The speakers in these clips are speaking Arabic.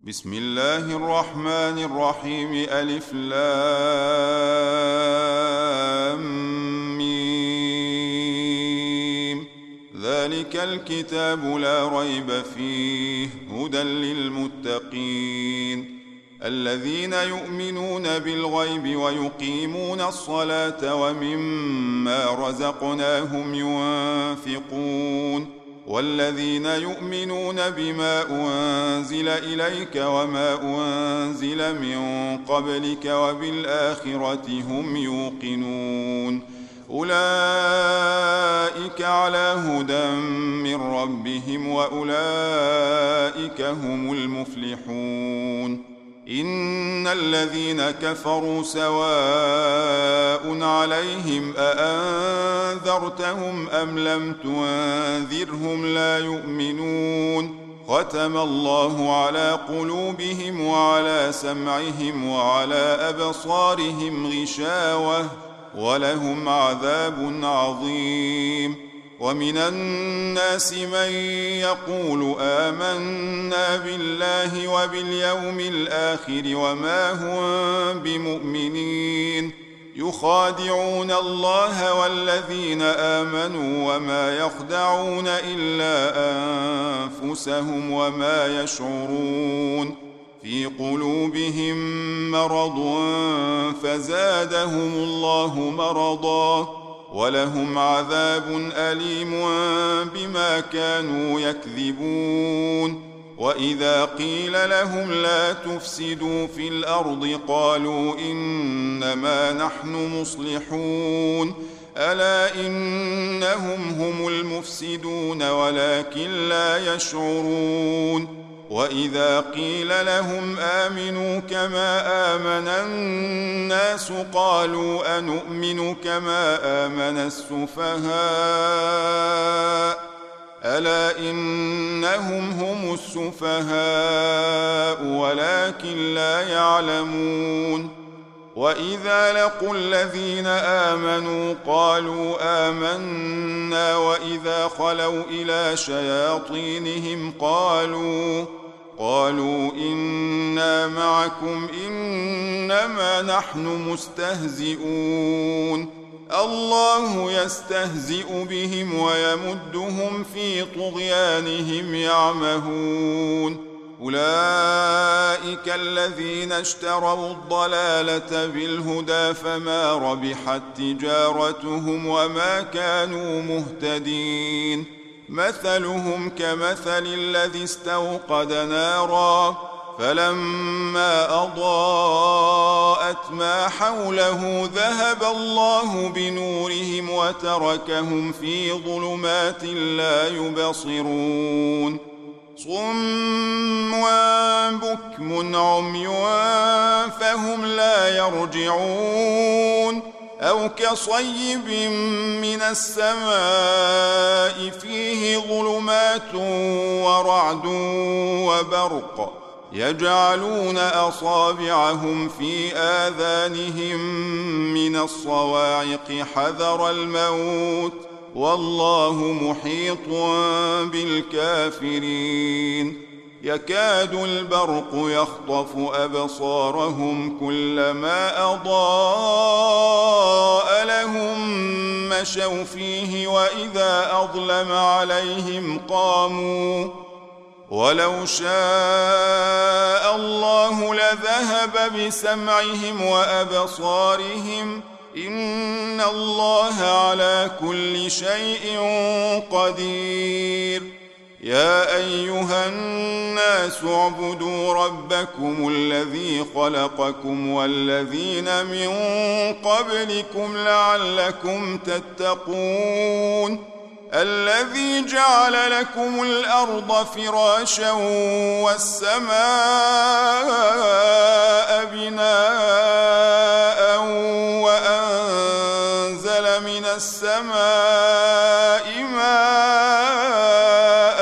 بسم الله الرحمن الرحيم ألف لام ميم. ذلك الكتاب لا ريب فيه هدى للمتقين الذين يؤمنون بالغيب ويقيمون الصلاة ومما رزقناهم ينفقون والذين يؤمنون بما أنزل إليك وما أنزل من قبلك وبالآخرة هم يوقنون أولئك على هدى من ربهم وأولئك هم المفلحون إن الذين كفروا سواء عليهم أأنذرتهم أم لم تنذرهم لا يؤمنون ختم الله على قلوبهم وعلى سمعهم وعلى أبصارهم غشاوة ولهم عذاب عظيم ومن الناس من يقول آمنا بالله وباليوم الآخر وما هم بمؤمنين يخادعون الله والذين آمنوا وما يخدعون إلا أنفسهم وما يشعرون في قلوبهم مرض فزادهم الله مرضا ولهم عذاب أليم بما كانوا يكذبون وإذا قيل لهم لا تفسدوا في الأرض قالوا إنما نحن مصلحون ألا إنهم هم المفسدون ولكن لا يشعرون وإذا قيل لهم آمنوا كما آمن الناس قالوا أنؤمن كما آمن السفهاء ألا إنهم هم السفهاء ولكن لا يعلمون وإذا لقوا الذين آمنوا قالوا آمنا وإذا خلوا إلى شياطينهم قالوا إنا معكم إنما نحن مستهزئون الله يستهزئ بهم ويمدهم في طغيانهم يعمهون أولئك الذين اشتروا الضلالة بالهدى فما ربحت تجارتهم وما كانوا مهتدين مثلهم كمثل الذي استوقد نارا فلما أضاءت ما حوله ذهب الله بنورهم وتركهم في ظلمات لا يبصرون صم بكم عمي فهم لا يرجعون أو كصيب من السماء فيه ظلمات ورعد وبرق يجعلون أصابعهم في آذانهم من الصواعق حذر الموت والله محيط بالكافرين يكاد البرق يخطف أبصارهم كلما أضاء لهم مشوا فيه وإذا أظلم عليهم قاموا ولو شاء الله لذهب بسمعهم وأبصارهم إن الله على كل شيء قدير يا أيها الناس اعبدوا ربكم الذي خلقكم والذين من قبلكم لعلكم تتقون الذي جعل لكم الأرض فراشا والسماء بناء وأنزل من السماء ماء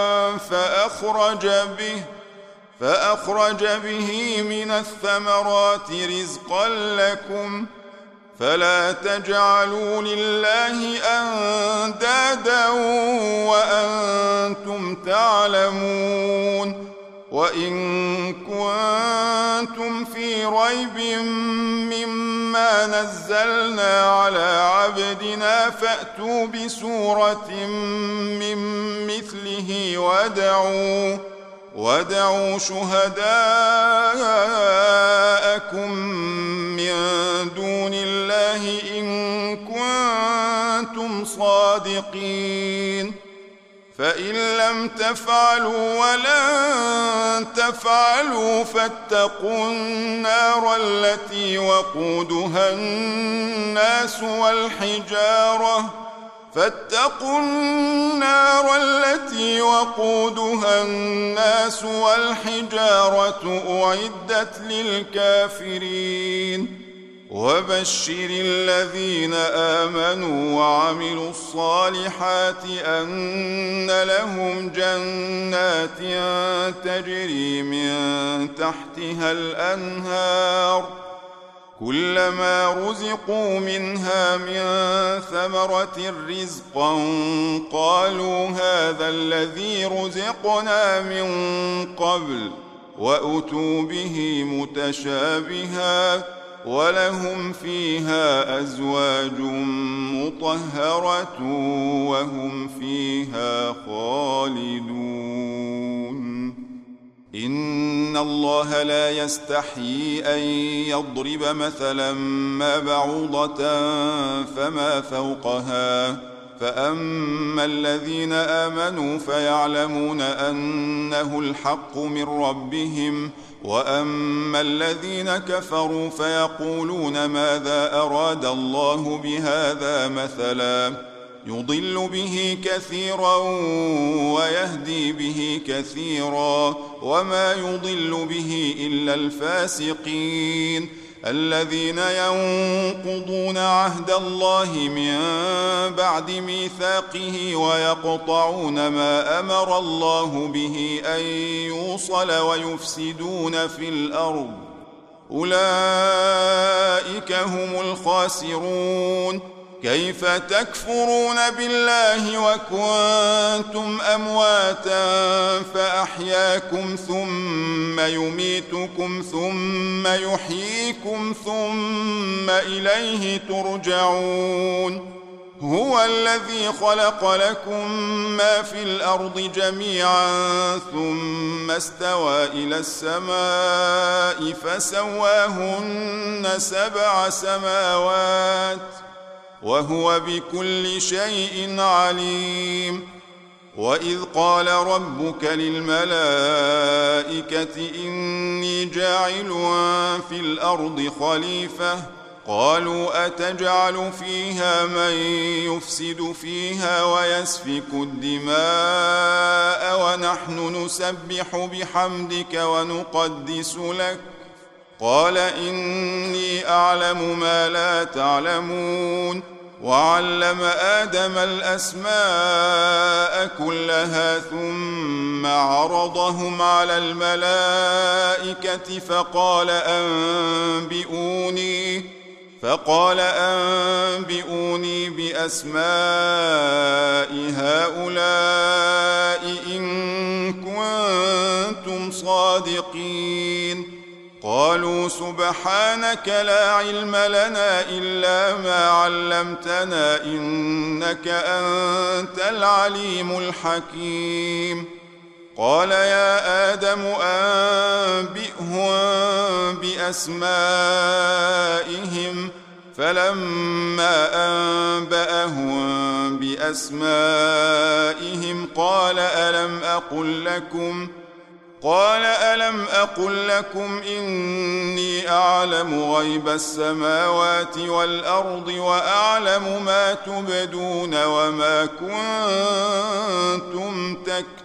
فأخرج به من الثمرات رزقا لكم فلا تجعلوا لله أندادا وأنتم تعلمون وإن كنتم في ريب مما نزلنا على عبدنا فأتوا بسورة من مثله وادعوا شهداءكم من دون الله إن كنتم صادقين فإن لم تفعلوا ولن تفعلوا فاتقوا النار التي وقودها الناس والحجارة أعدت للكافرين وبشر الذين آمنوا وعملوا الصالحات أن لهم جنات تجري من تحتها الأنهار كلما رزقوا منها من ثمرة رزقا قالوا هذا الذي رزقنا من قبل وأتوا به متشابها ولهم فيها أزواج مطهرة وهم فيها خالدون إن الله لا يستحيي أن يضرب مثلا ما بعوضة فما فوقها فأما الذين آمنوا فيعلمون أنه الحق من ربهم وأما الذين كفروا فيقولون ماذا أراد الله بهذا مثلا يضل به كثيرا ويهدي به كثيرا وما يضل به إلا الفاسقين الذين ينقضون عهد الله من بعد ميثاقه ويقطعون ما أمر الله به أن يوصل ويفسدون في الأرض أولئك هم الخاسرون كيف تكفرون بالله وكنتم أمواتا فأحياكم ثم يميتكم ثم يحييكم ثم إليه ترجعون هو الذي خلق لكم ما في الأرض جميعا ثم استوى إلى السماء فسواهن 7 سماوات وهو بكل شيء عليم وإذ قال ربك للملائكة إني جاعل في الأرض خليفة قالوا أتجعل فيها من يفسد فيها ويسفك الدماء ونحن نسبح بحمدك ونقدس لك قال إني أعلم ما لا تعلمون وعلم آدم الأسماء كلها ثم عرضهم على الملائكة فقال أنبئوني بأسماء هؤلاء إن كنتم صادقين قالوا سبحانك لا علم لنا إلا ما علمتنا إنك أنت العليم الحكيم قال يا آدم أنبئهم بأسمائهم فلما أنبأهم بأسمائهم قال ألم أقل لكم إني أعلم غيب السماوات والأرض وأعلم ما تبدون وما كنتم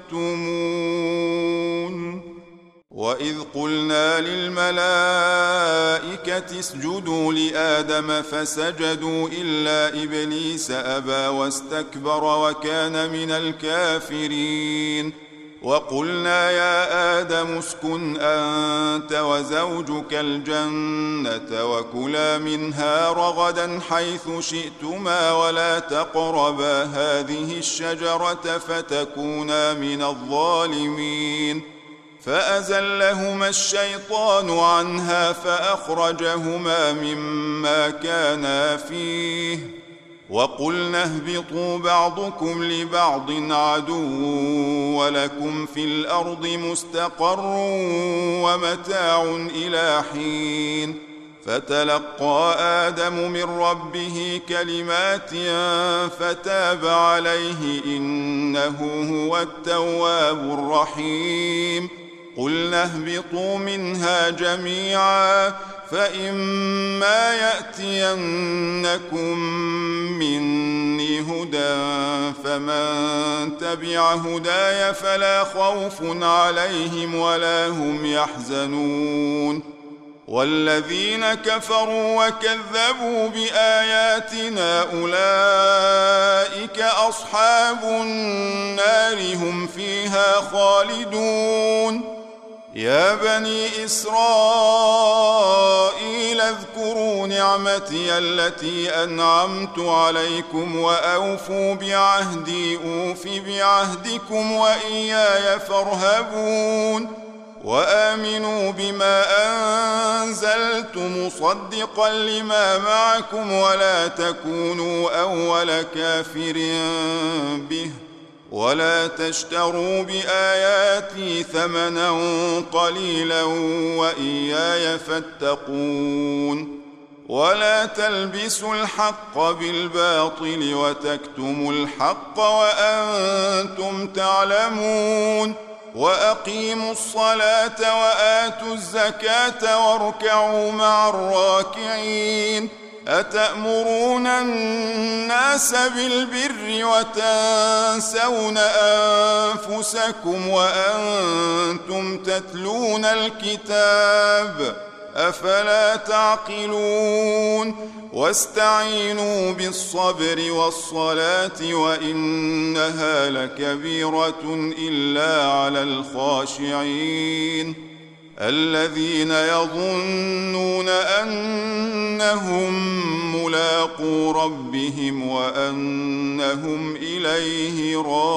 تكتمون وإذ قلنا للملائكة اسجدوا لآدم فسجدوا إلا إبليس أبى واستكبر وكان من الكافرين وقلنا يا آدم اسكن أنت وزوجك الجنة وكلا منها رغدا حيث شئتما ولا تقربا هذه الشجرة فتكونا من الظالمين فأزلهما الشيطان عنها فأخرجهما مما كانا فيه وقلنا اهبطوا بعضكم لبعض عدو ولكم في الأرض مستقر ومتاع إلى حين فتلقى آدم من ربه كلمات فتاب عليه إنه هو التواب الرحيم قلنا اهبطوا منها جميعا فإما يأتينكم مني هدى فمن تبع هداي فلا خوف عليهم ولا هم يحزنون والذين كفروا وكذبوا بآياتنا أولئك أصحاب النار هم فيها خالدون يا بني إسرائيل اذكروا نعمتي التي أنعمت عليكم وأوفوا بعهدي أوف بعهدكم وإياي فارهبون وآمنوا بما أنزلت مصدقا لما معكم ولا تكونوا أول كافر به ولا تشتروا بآياتي ثمنا قليلا وإياي فاتقون ولا تلبسوا الحق بالباطل وتكتموا الحق وأنتم تعلمون وأقيموا الصلاة وآتوا الزكاة واركعوا مع الراكعين أتأمرون الناس بالبر وتنسون أنفسكم وأنتم تتلون الكتاب أفلا تعقلون واستعينوا بالصبر والصلاة وإنها لكبيرة إلا على الخاشعين الذين يظنون أنهم ملاقو ربهم وأنهم إليه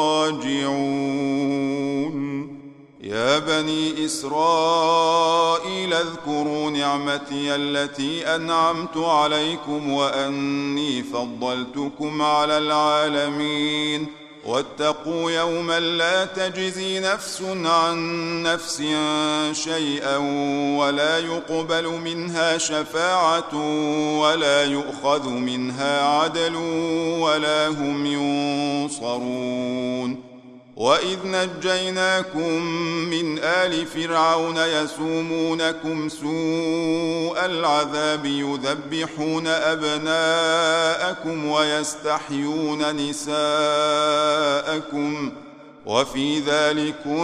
راجعون يا بني إسرائيل اذكروا نعمتي التي أنعمت عليكم وأني فضلتكم على العالمين واتقوا يوما لا تجزي نفس عن نفس شيئا ولا يقبل منها شفاعة ولا يؤخذ منها عدل ولا هم ينصرون وإذ نجيناكم من آل فرعون يسومونكم سوء العذاب يذبحون أبناءكم ويستحيون نساءكم وفي ذلكم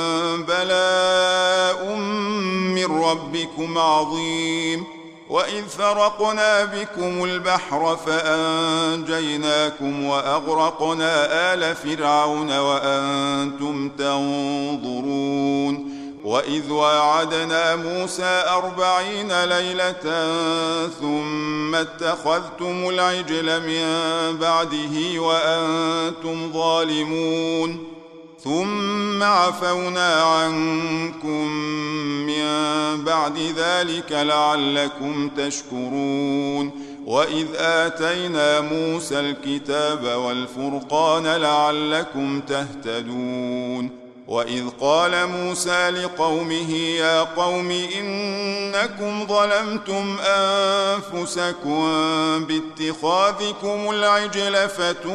بلاء من ربكم عظيم وإذ فرقنا بكم البحر فأنجيناكم وأغرقنا آل فرعون وأنتم تنظرون وإذ واعدنا موسى 40 ليلة ثم اتخذتم العجل من بعده وأنتم ظالمون ثم عفونا عنكم من بعد ذلك لعلكم تشكرون وإذ آتينا موسى الكتاب والفرقان لعلكم تهتدون وإذ قال موسى لقومه يا قوم إنكم ظلمتم أنفسكم باتخاذكم العجل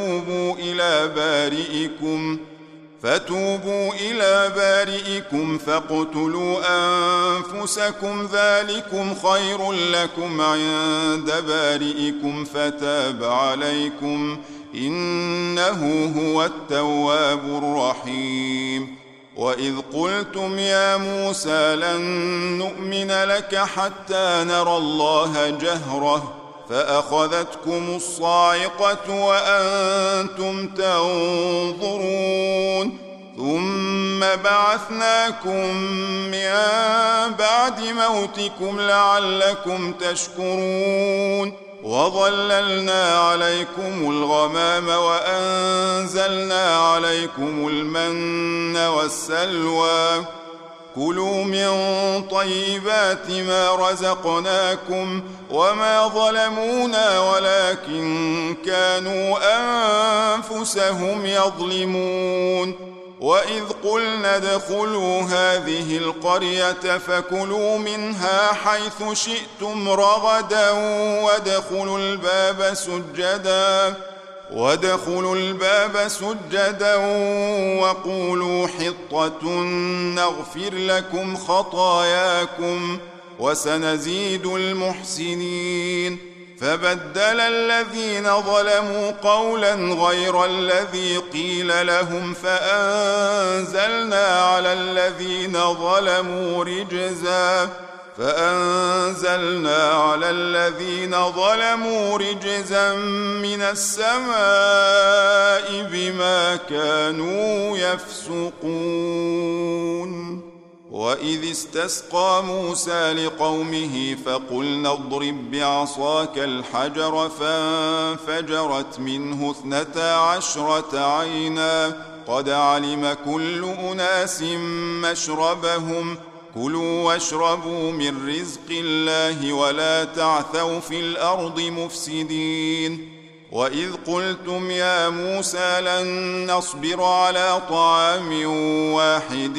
فتوبوا إلى بارئكم فاقتلوا أنفسكم ذلكم خير لكم عند بارئكم فتاب عليكم إنه هو التواب الرحيم وإذ قلتم يا موسى لن نؤمن لك حتى نرى الله جهرة فأخذتكم الصاعقة وأنتم تنظرون ثم بعثناكم من بعد موتكم لعلكم تشكرون وظللنا عليكم الغمام وأنزلنا عليكم المن والسلوى كلوا من طيبات ما رزقناكم وما ظلمونا ولكن كانوا أنفسهم يظلمون وإذ قلنا ادخلوا هذه القرية فكلوا منها حيث شئتم رغدا وادخلوا الباب سجدا وقولوا حطة نغفر لكم خطاياكم وسنزيد المحسنين فبدل الذين ظلموا قولا غير الذي قيل لهم فأنزلنا على الذين ظلموا رجزا من السماء بما كانوا يفسقون وإذ استسقى موسى لقومه فقلنا اضرب بعصاك الحجر فانفجرت منه 12 عينا قد علم كل أناس مشربهم كلوا واشربوا من رزق الله ولا تعثوا في الأرض مفسدين وإذ قلتم يا موسى لن نصبر على طعام واحد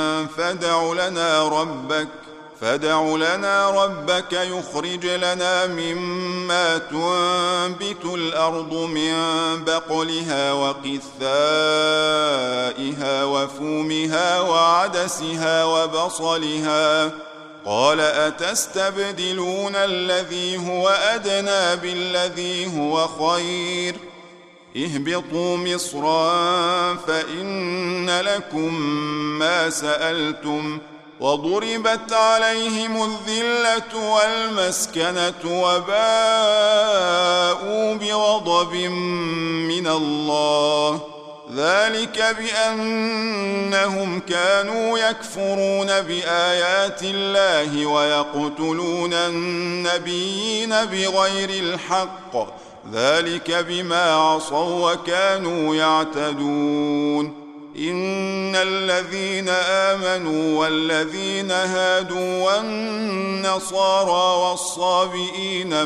فادع لنا ربك يخرج لنا مما تنبت الأرض من بقلها وقثائها وفومها وعدسها وبصلها قال أتستبدلون الذي هو أدنى بالذي هو خير اهبطوا مصرا فإن لكم ما سألتم وضربت عليهم الذلة والمسكنة وباءوا بغضب من الله ذلك بأنهم كانوا يكفرون بآيات الله ويقتلون النبيين بغير الحق ذلك بما عصوا وكانوا يعتدون إن الذين آمنوا والذين هادوا والنصارى والصابئين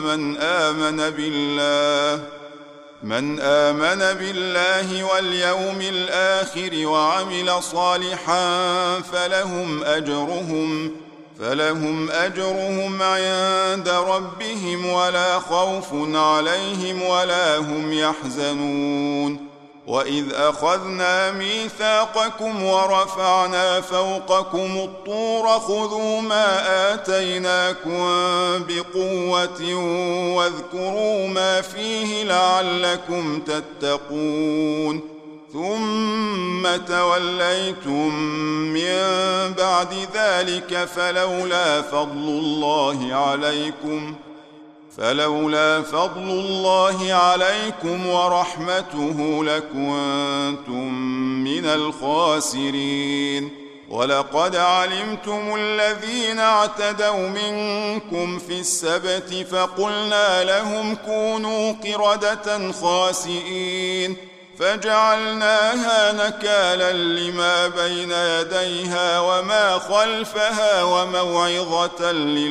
من آمن بالله واليوم الآخر وعمل صالحا فلهم أجرهم عند ربهم ولا خوف عليهم ولا هم يحزنون وإذ أخذنا ميثاقكم ورفعنا فوقكم الطور خذوا ما آتيناكم بقوة واذكروا ما فيه لعلكم تتقون ثم توليتم من بعد ذلك فلولا فضل الله عليكم ورحمته لكنتم من الخاسرين ولقد علمتم الذين اعتدوا منكم في السبت فقلنا لهم كونوا قردة خاسئين فجعلناها نكالا لما بين يديها وما خلفها وموعظة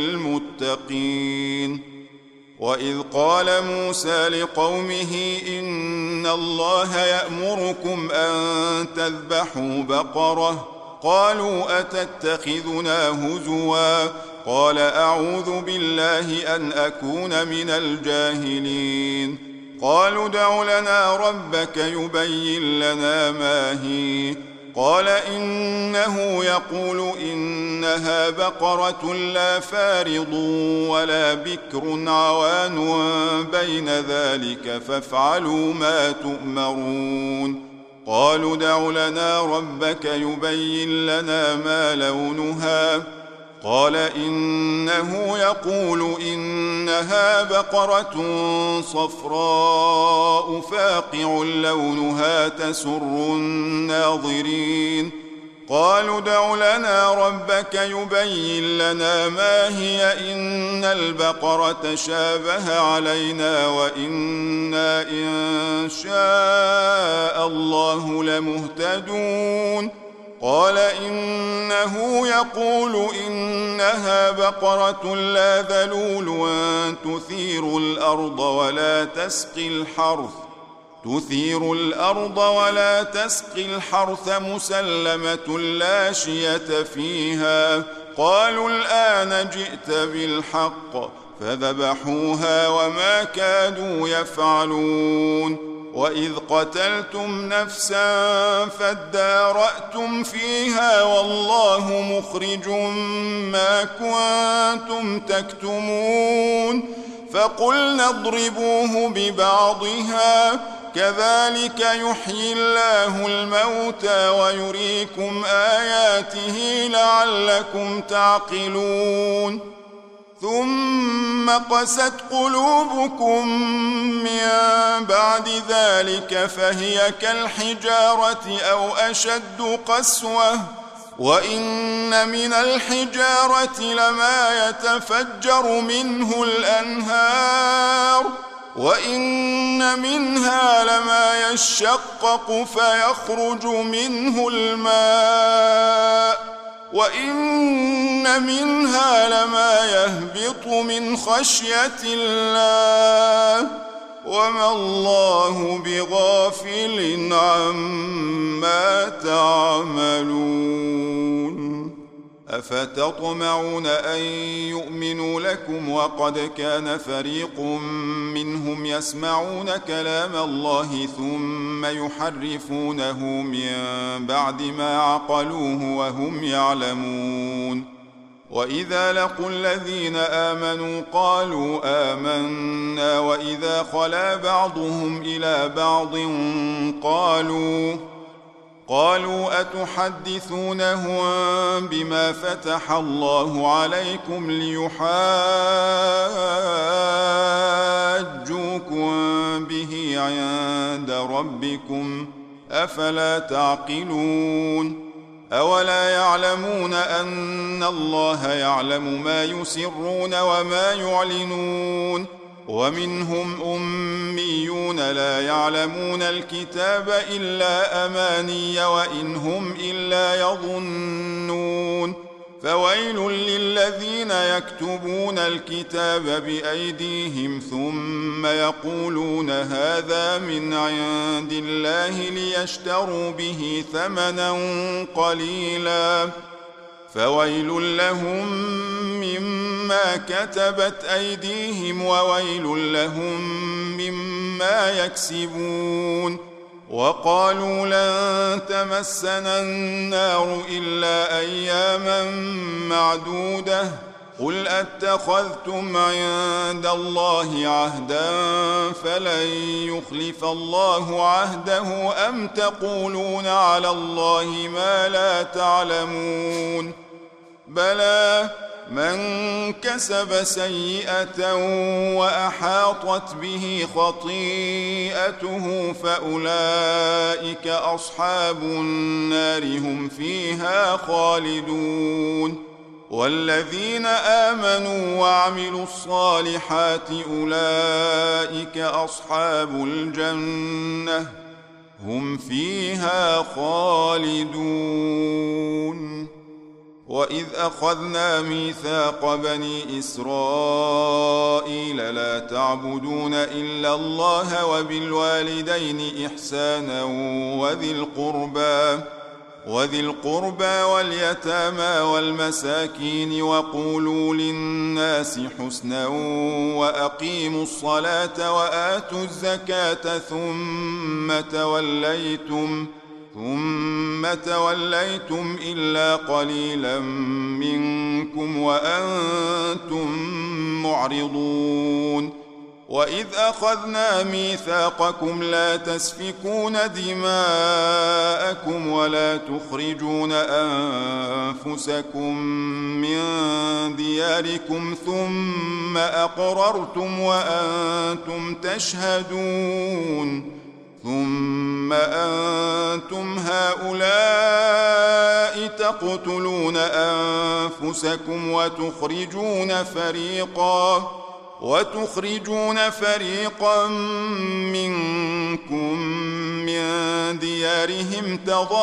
للمتقين وإذ قال موسى لقومه إن الله يأمركم أن تذبحوا بقرة قالوا أتتخذنا هزوا قال أعوذ بالله أن أكون من الجاهلين قالوا ادع لنا ربك يبين لنا ما هي قال إنه يقول إنها بقرة لا فارض ولا بكر عوان بين ذلك فافعلوا ما تؤمرون قالوا ادع لنا ربك يبين لنا ما لونها قال إنه يقول إنها بقرة صفراء فاقع لونها تسر الناظرين قالوا ادع لنا ربك يبين لنا ما هي إن البقرة شابه علينا وإنا إن شاء الله لمهتدون قال إنه يقول إنها بقرة لا ذلول تثير الأرض ولا تسقي الحرث مسلمة لا شية فيها. قالوا الآن جئت بالحق فذبحوها وما كادوا يفعلون. وإذ قتلتم نفسا فادارأتم فيها والله مخرج ما كنتم تكتمون. فقلنا اضربوه ببعضها كذلك يحيي الله الموتى ويريكم آياته لعلكم تعقلون. ثم قست قلوبكم من بعد ذلك فهي كالحجارة أو أشد قسوة. وإن من الحجارة لما يتفجر منه الأنهار وإن منها لما يشقق فيخرج منه الماء وإن منها لما يهبط من خشية الله وما الله بغافل عما تعملون. أفتطمعون أن يؤمنوا لكم وقد كان فريق منهم يسمعون كلام الله ثم يحرفونه من بعد ما عقلوه وهم يعلمون. وإذا لقوا الذين آمنوا قالوا آمنا وإذا خلا بعضهم إلى بعض قالوا أتحدثونهم بما فتح الله عليكم ليحاجوكم به عند ربكم أفلا تعقلون. أولا يعلمون أن الله يعلم ما يسرون وما يعلنون. ومنهم أميون لا يعلمون الكتاب إلا أماني وإن هم إلا يظنون. فويل للذين يكتبون الكتاب بأيديهم ثم يقولون هذا من عند الله ليشتروا به ثمنا قليلا فويل لهم مما كتبت أيديهم وويل لهم مما يكسبون. وقالوا لن تمسنا النار إلا أياما معدودة قل أتخذتم عند الله عهدا فلن يخلف الله عهده أم تقولون على الله ما لا تعلمون. بلى من كسب سيئة وأحاطت به خطيئته فأولئك أصحاب النار هم فيها خالدون. والذين آمنوا وعملوا الصالحات أولئك أصحاب الجنة هم فيها خالدون. وإذ أخذنا ميثاق بني إسرائيل لا تعبدون إلا الله وبالوالدين إحسانا وذي القربى واليتامى والمساكين وقولوا للناس حسنا وأقيموا الصلاة وآتوا الزكاة ثم توليتم إلا قليلا منكم وأنتم معرضون. وإذ أخذنا ميثاقكم لا تسفكون دماءكم ولا تخرجون أنفسكم من دياركم ثم أقررتم وأنتم تشهدون. ثم أنتم هؤلاء تقتلون أنفسكم وتخرجون فريقا منكم من ديارهم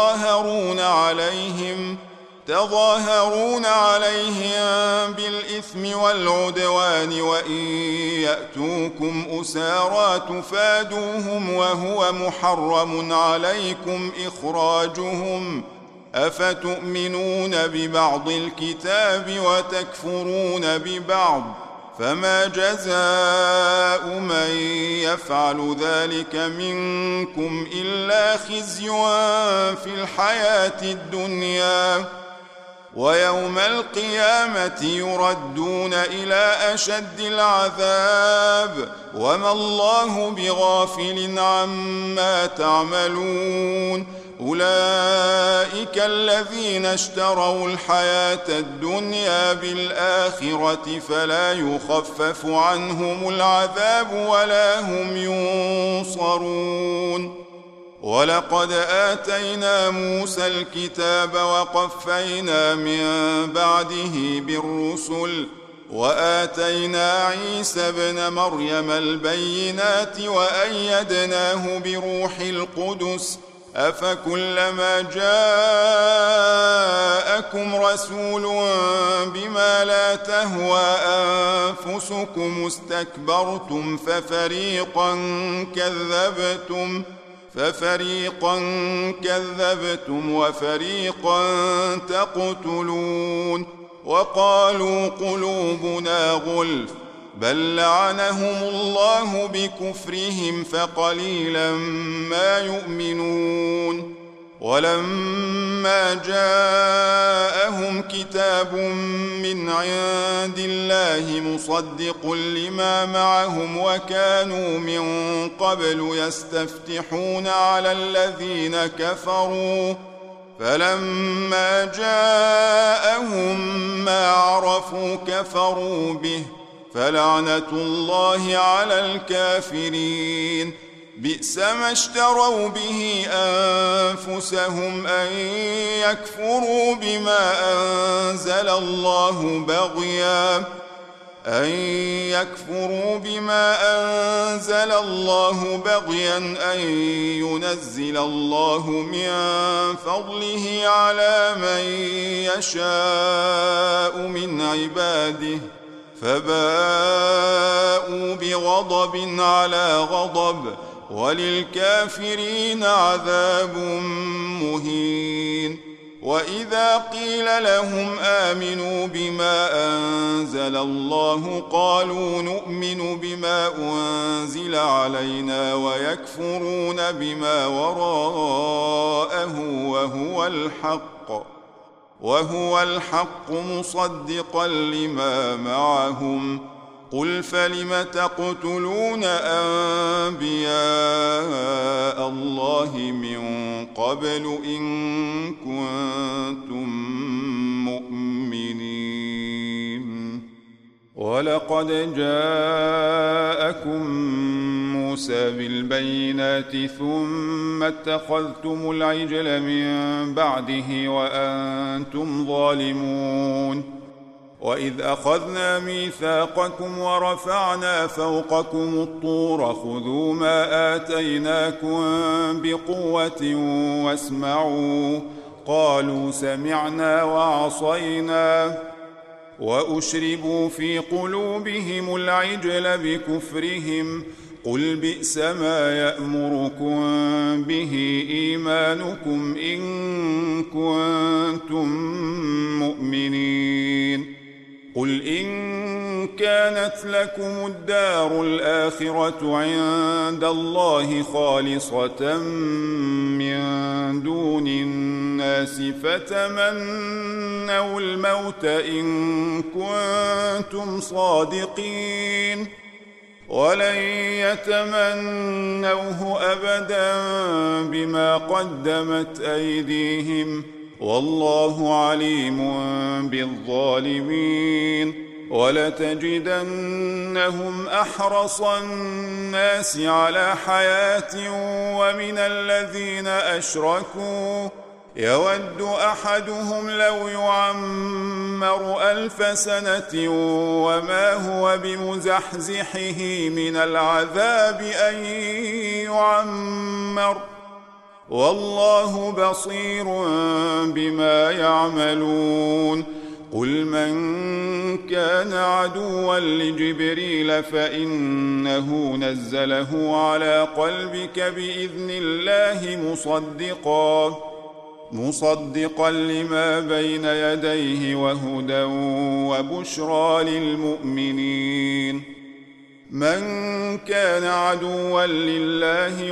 تظاهرون عليهم بالإثم والعدوان، وإن يأتوكم أسارى تفادوهم وهو محرم عليكم إخراجهم، أفتؤمنون ببعض الكتاب وتكفرون ببعض؟ فما جزاء من يفعل ذلك منكم إلا خزي في الحياة الدنيا، ويوم القيامة يردون إلى أشد العذاب، وما الله بغافل عما تعملون. أولئك الذين اشتروا الحياة الدنيا بالآخرة فلا يخفف عنهم العذاب ولا هم ينصرون. ولقد آتينا موسى الكتاب وقفينا من بعده بالرسل، وآتينا عيسى ابن مريم البينات وأيدناه بروح القدس، أفكلما جاءكم رسول بما لا تهوى أنفسكم استكبرتم ففريقا كذبتم وفريقا تقتلون. وقالوا قلوبنا غلف، بل لعنهم الله بكفرهم فقليلا ما يؤمنون. ولما جاءهم كتاب من عند الله مصدق لما معهم وكانوا من قبل يستفتحون على الذين كفروا، فلما جاءهم ما عرفوا كفروا به، فلعنة الله على الكافرين. بئس ما اشتروا به أنفسهم أن يكفروا بما أنزل الله بغيا أن ينزل الله من فضله على من يشاء من عباده، فباءوا بغضب على غضب، وللكافرين عذاب مهين. وإذا قيل لهم آمنوا بما أنزل الله قالوا نؤمن بما أنزل علينا ويكفرون بما وراءه وهو الحق مصدقا لما معهم. قل فلم تقتلون أنبياء الله من قبل إن كنتم مؤمنين؟ ولقد جاءكم موسى بالبينات ثم اتخذتم العجل من بعده وأنتم ظالمون. وإذ أخذنا ميثاقكم ورفعنا فوقكم الطور خذوا ما آتيناكم بقوة واسمعوا، قالوا سمعنا وعصينا، وأشربوا في قلوبهم العجل بكفرهم. قل بئس ما يأمركم به إيمانكم إن كنتم مؤمنين. قل إن كانت لكم الدار الآخرة عند الله خالصة من دون الناس فتمنوا الموت إن كنتم صادقين، ولن يتمنوه أبدا بما قدمت أيديهم، والله عليم بالظالمين. ولتجدنهم أحرص الناس على حياة ومن الذين أشركوا يود أحدهم لو يعمر 1000 سنة وما هو بمزحزحه من العذاب أن يعمر والله بصير بما يعملون قل من كان عدوا لجبريل فإنه نزله على قلبك بإذن الله مصدقا لما بين يديه وهدى وبشرى للمؤمنين من كان عدوا لله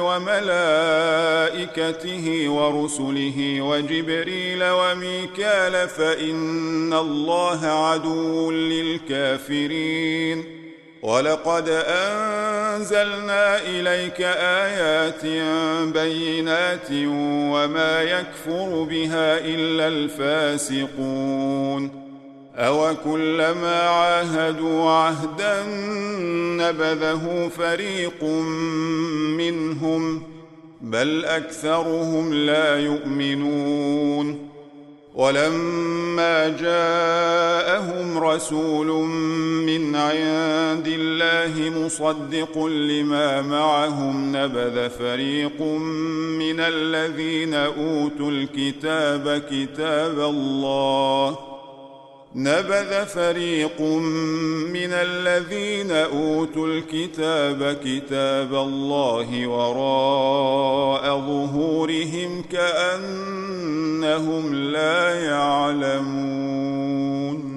وملائكته ورسله وجبريل وميكال فإن الله عدو للكافرين ولقد أنزلنا إليك آيات بينات وما يكفر بها إلا الفاسقون أوكلما عاهدوا عهدا نبذه فريق منهم بل أكثرهم لا يؤمنون ولما جاءهم رسول من عند الله مصدق لما معهم نبذ فريق من الذين أوتوا الكتاب كتاب الله وراء ظهورهم كأنهم لا يعلمون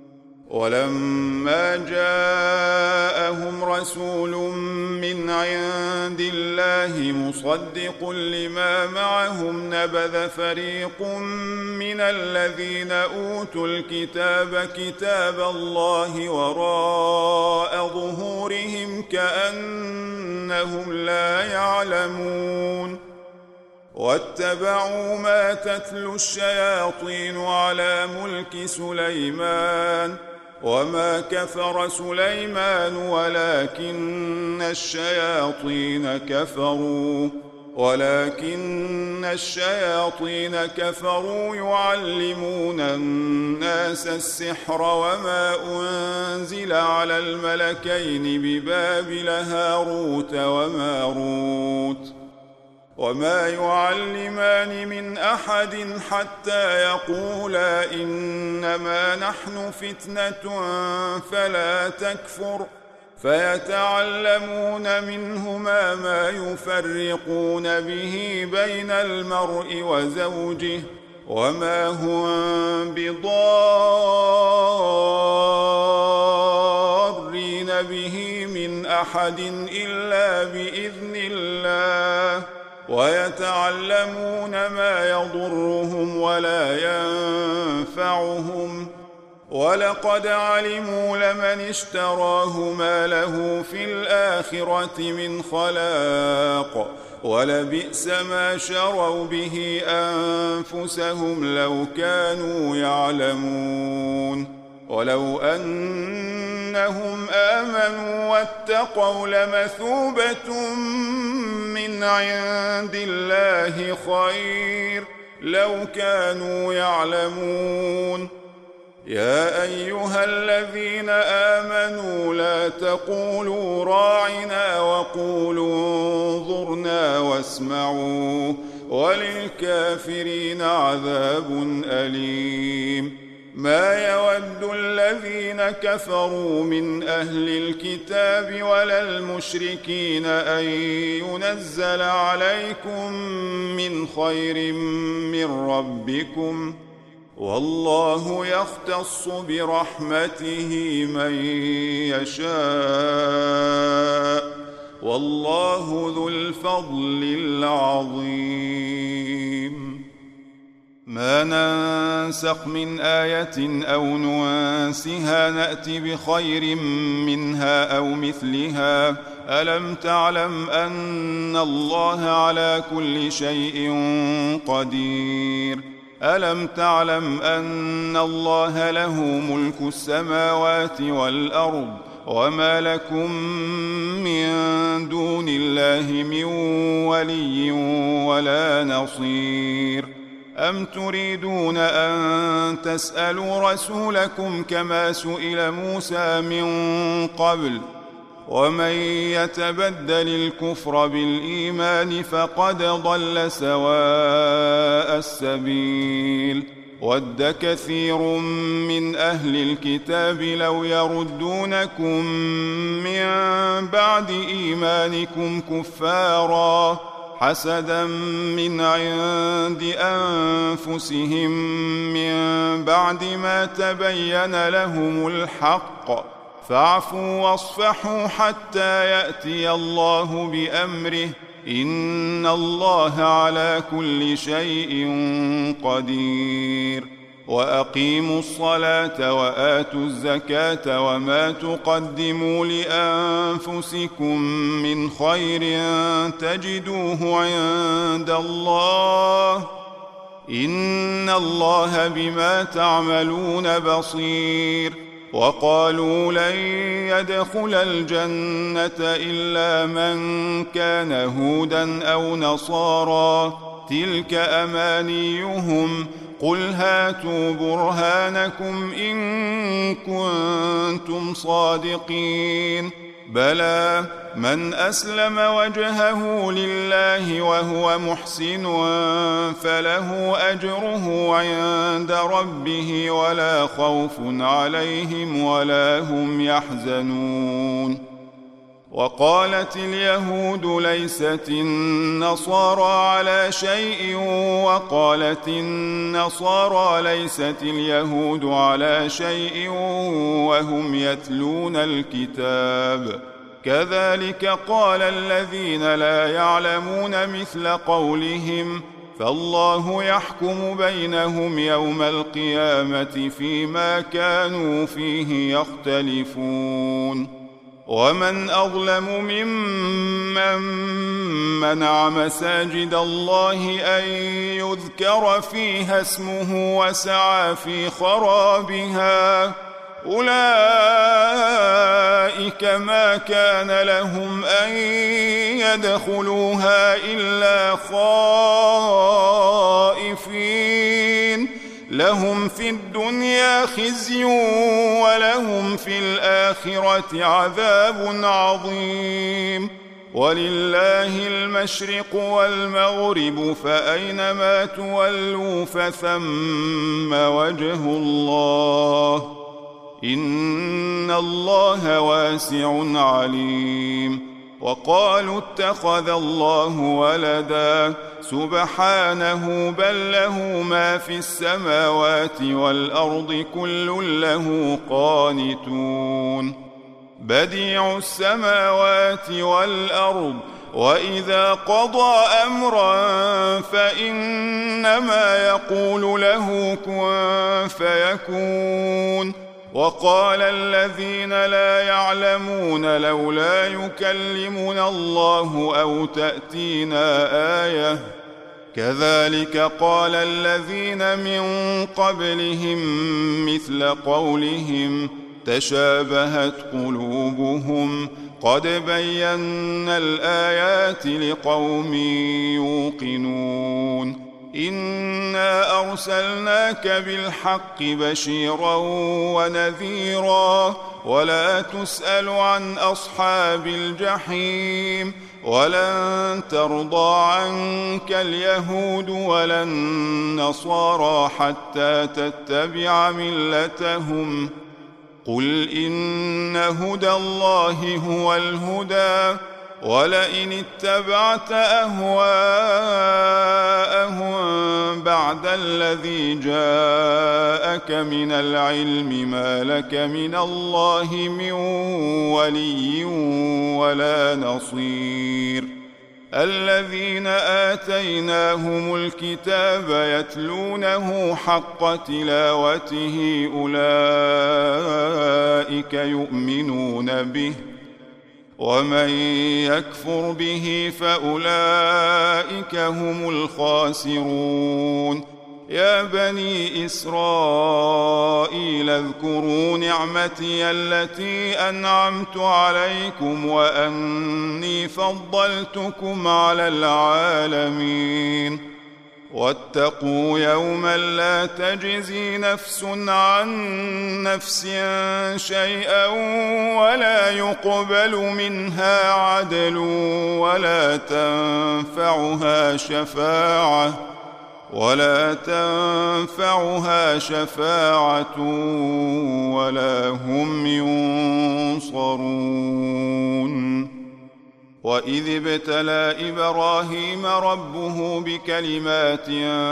ولما جاءهم رسول من عند الله مصدق لما معهم نبذ فريق من الذين أوتوا الكتاب كتاب الله وراء ظهورهم كأنهم لا يعلمون واتبعوا ما تتلو الشياطين على ملك سليمان وما كفر سليمان ولكن الشياطين كفروا يعلمون الناس السحر وما أنزل على الملكين ببابل هاروت وماروت وما يعلمان من أحد حتى يقولا إنما نحن فتنة فلا تكفر فيتعلمون منهما ما يفرقون به بين المرء وزوجه وما هم بضارين به من أحد إلا بإذن الله ويتعلمون ما يضرهم ولا ينفعهم ولقد علموا لمن اشتراه ما له في الآخرة من خلاق ولبئس ما شروا به أنفسهم لو كانوا يعلمون ولو أنهم آمنوا واتقوا لمثوبة من عند الله خير لو كانوا يعلمون يا أيها الذين آمنوا لا تقولوا راعنا وقولوا انظرنا واسمعوا وللكافرين عذاب أليم ما يود الذين كفروا من أهل الكتاب ولا المشركين أن ينزل عليكم من خير من ربكم والله يختص برحمته من يشاء والله ذو الفضل العظيم ما ننسخ من آية أو ننسها نأتي بخير منها أو مثلها ألم تعلم أن الله على كل شيء قدير ألم تعلم أن الله له ملك السماوات والأرض وما لكم من دون الله من ولي ولا نصير أم تريدون أن تسألوا رسولكم كما سئل موسى من قبل ومن يتبدل الكفر بالإيمان فقد ضل سواء السبيل ود كثير من أهل الكتاب لو يردونكم من بعد إيمانكم كفارا حسدا من عند أنفسهم من بعد ما تبين لهم الحق فاعفوا واصفحوا حتى يأتي الله بأمره إن الله على كل شيء قدير وأقيموا الصلاة وآتوا الزكاة وما تقدموا لأنفسكم من خير تجدوه عند الله إن الله بما تعملون بصير وقالوا لن يدخل الجنة إلا من كان هودا أو نصارى تلك أمانيهم قل هاتوا برهانكم إن كنتم صادقين بلى من أسلم وجهه لله وهو محسن فله أجره عند ربه ولا خوف عليهم ولا هم يحزنون وقالت اليهود ليست النصارى على شيء وقالت النصارى ليست اليهود على شيء وهم يتلون الكتاب كذلك قال الذين لا يعلمون مثل قولهم فالله يحكم بينهم يوم القيامة فيما كانوا فيه يختلفون ومن أظلم ممن منع مساجد الله أن يذكر فيها اسمه وسعى في خرابها أولئك ما كان لهم أن يدخلوها إلا خائفين لهم في الدنيا خزي ولهم في الآخرة عذاب عظيم ولله المشرق والمغرب فأينما تولوا فثم وجه الله إن الله واسع عليم وقالوا اتخذ الله ولدا سبحانه بل له ما في السماوات والأرض كل له قانتون بديع السماوات والأرض وإذا قضى أمرا فإنما يقول له كن فيكون وقال الذين لا يعلمون لولا يكلمنا الله أو تأتينا آية كذلك قال الذين من قبلهم مثل قولهم تشابهت قلوبهم قد بينا الآيات لقوم يوقنون إنا أرسلناك بالحق بشيرا ونذيرا ولا تسأل عن أصحاب الجحيم ولن ترضى عنك اليهود ولا النصارى حتى تتبع ملتهم قل إن هدى الله هو الهدى ولئن اتبعت أهواءهم بعد الذي جاءك من العلم ما لك من الله من ولي ولا نصير الذين آتيناهم الكتاب يتلونه حق تلاوته أولئك يؤمنون به ومن يكفر به فأولئك هم الخاسرون يا بني إسرائيل اذكروا نعمتي التي أنعمت عليكم وأني فضلتكم على العالمين واتقوا يوما لا تجزي نفس عن نفس شيئا ولا يقبل منها عدل ولا تنفعها شفاعة ولا هم ينصرون. وإذ ابتلى إبراهيم ربه بكلمات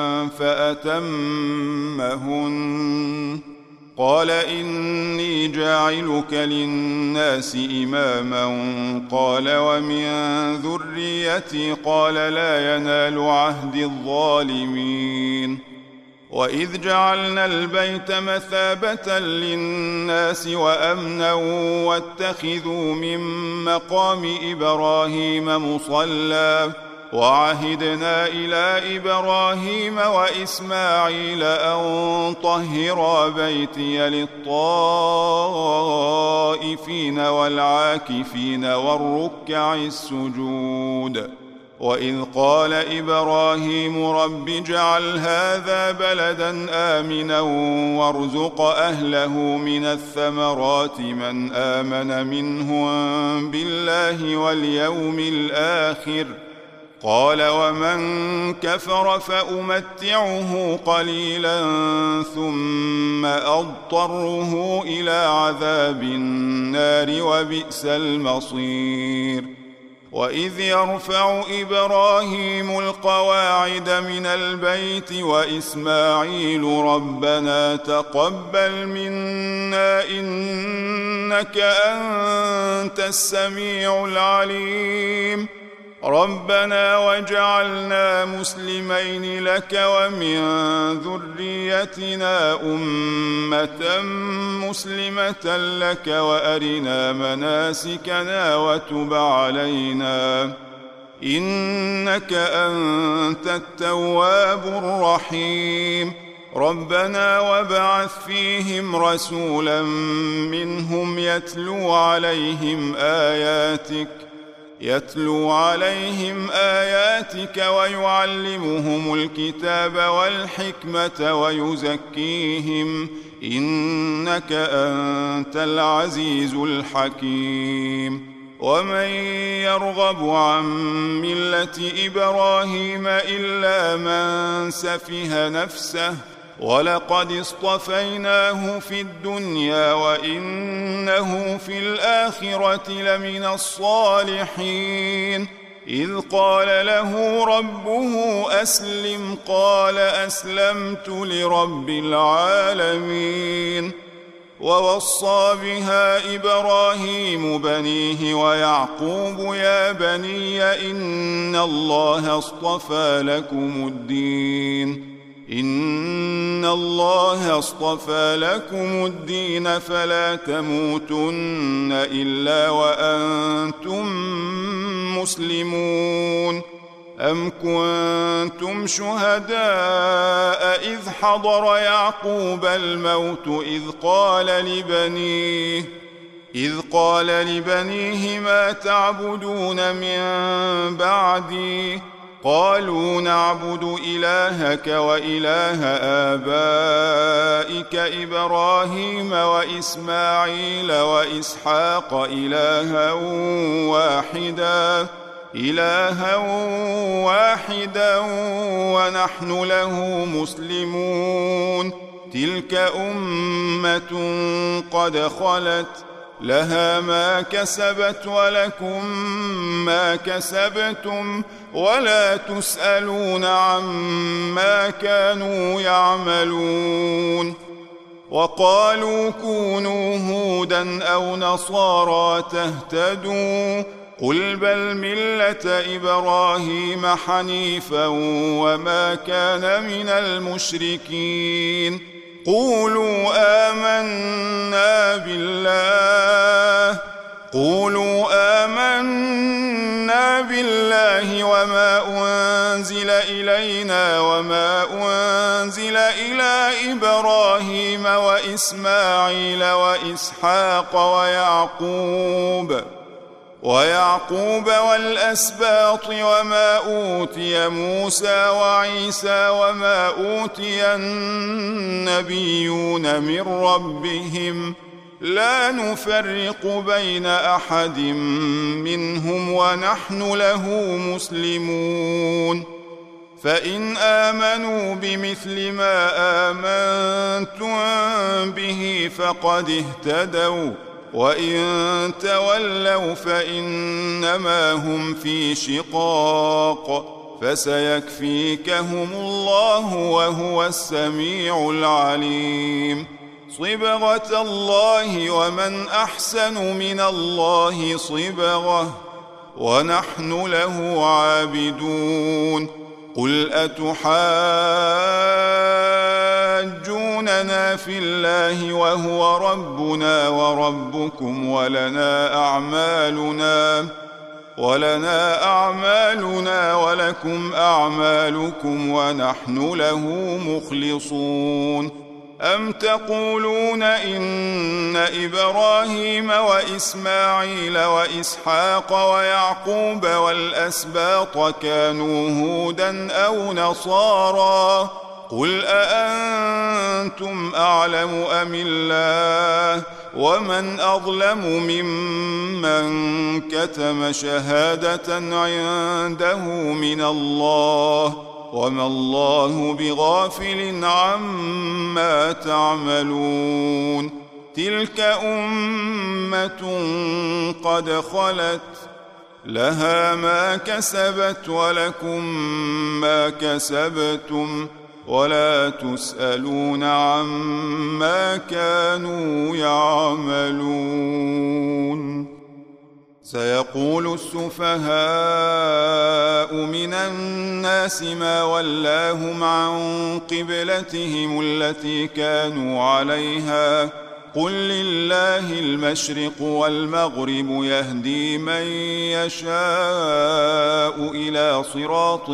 فأتمهن قال إني جاعلك للناس إماما قال ومن ذريتي قال لا ينال عهد الظالمين. وإذ جعلنا البيت مثابة للناس وأمنا واتخذوا من مقام إبراهيم مصلى وعهدنا إلى إبراهيم وإسماعيل أن طهرا بيتي للطائفين والعاكفين والركع السجود. وإذ قال إبراهيم رب اجعل هذا بلدا آمنا وارزق أهله من الثمرات من آمن منهم بالله واليوم الآخر قال ومن كفر فأمتعه قليلا ثم أضطره إلى عذاب النار وبئس المصير. وإذ يرفع إبراهيم القواعد من البيت وإسماعيل ربنا تقبل منا إنك أنت السميع العليم ربنا واجعلنا مسلمين لك ومن ذريتنا أمة مسلمة لك وأرنا مناسكنا وتب علينا إنك أنت التواب الرحيم. ربنا وابعث فيهم رسولا منهم يتلو عليهم آياتك ويعلمهم الكتاب والحكمة ويزكيهم إنك أنت العزيز الحكيم. ومن يرغب عن ملة إبراهيم إلا من سفه نفسه ولقد اصطفيناه في الدنيا وإنه في الآخرة لمن الصالحين. إذ قال له ربه أسلم قال أسلمت لرب العالمين. ووصى بها إبراهيم بنيه ويعقوب يا بني إن الله اصطفى لكم الدين فلا تموتن إلا وأنتم مسلمون. أم كنتم شهداء إذ حضر يعقوب الموت إذ قال لبنيه ما تعبدون من بعدي قالوا نعبد إلهك وإله آبائك إبراهيم وإسماعيل وإسحاق إلها واحدا ونحن له مسلمون. تلك أمة قد خلت لها ما كسبت ولكم ما كسبتم ولا تسألون عما كانوا يعملون. وقالوا كونوا هودا أو نصارى تهتدوا قل بل ملة إبراهيم حنيفا وما كان من المشركين. قولوا آمنا بالله وما أنزل إلينا وما أنزل إلى إبراهيم وإسماعيل وإسحاق ويعقوب والأسباط وما أوتي موسى وعيسى وما أوتي النبيون من ربهم لا نفرق بين أحد منهم ونحن له مسلمون فإن آمنوا بمثل ما آمنتم به فقد اهتدوا وإن تولوا فإنما هم في شقاق فسيكفيكهم الله وهو السميع العليم صبغة الله ومن أحسن من الله صبغة ونحن له عابدون قل أتحاجوننا في الله وهو ربنا وربكم ولنا أعمالنا ولكم أعمالكم ونحن له مخلصون أم تقولون إن إبراهيم وإسماعيل وإسحاق ويعقوب والأسباط كانوا هودا أو نصارى قل أأنتم أعلم أم الله ومن أظلم ممن كتم شهادة عنده من الله وما الله بغافل عما تعملون تلك أمة قد خلت لها ما كسبت ولكم ما كسبتم ولا تسألون عما كانوا يعملون سيقول السفهاء من الناس ما ولاهم عن قبلتهم التي كانوا عليها قل لله المشرق والمغرب يهدي من يشاء إلى صراط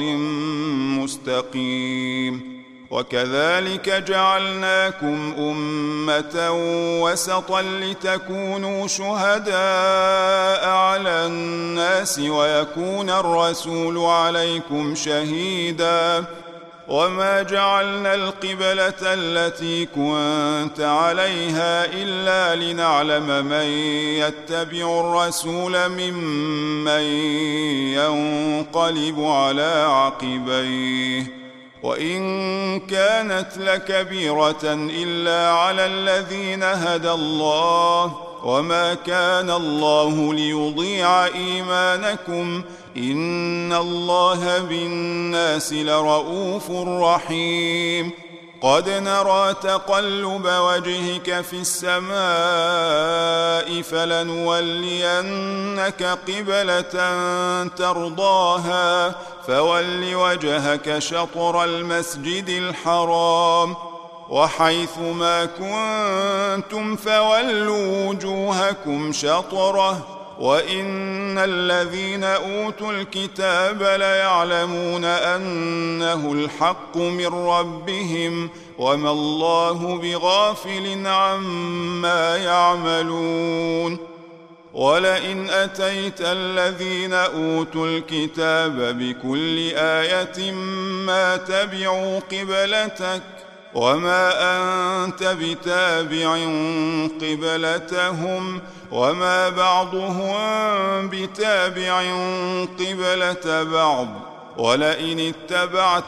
مستقيم وكذلك جعلناكم أمة وسطا لتكونوا شهداء على الناس ويكون الرسول عليكم شهيدا وما جعلنا القبلة التي كنت عليها إلا لنعلم من يتبع الرسول ممن ينقلب على عقبيه وإن كانت لكبيرة إلا على الذين هدى الله وما كان الله ليضيع إيمانكم إن الله بالناس لرؤوف رحيم قد نرى تقلب وجهك في السماء فلنولينك قبلة ترضاها فول وجهك شطر المسجد الحرام وحيث ما كنتم فولوا وجوهكم شطره وإن الذين أوتوا الكتاب ليعلمون أنه الحق من ربهم وما الله بغافل عما يعملون ولئن أتيت الذين أوتوا الكتاب بكل آية ما تبعوا قبلتك وما أنت بتابع قبلتهم وما بعضهم بتابع قبلة بعض ولئن اتبعت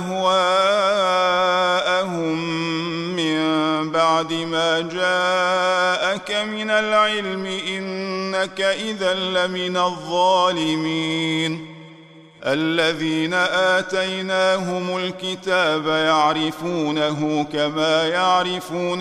أهواءهم من بعد ما جاءك من العلم إنك إذا لمن الظالمين الذين آتيناهم الكتاب يعرفونه كما يعرفون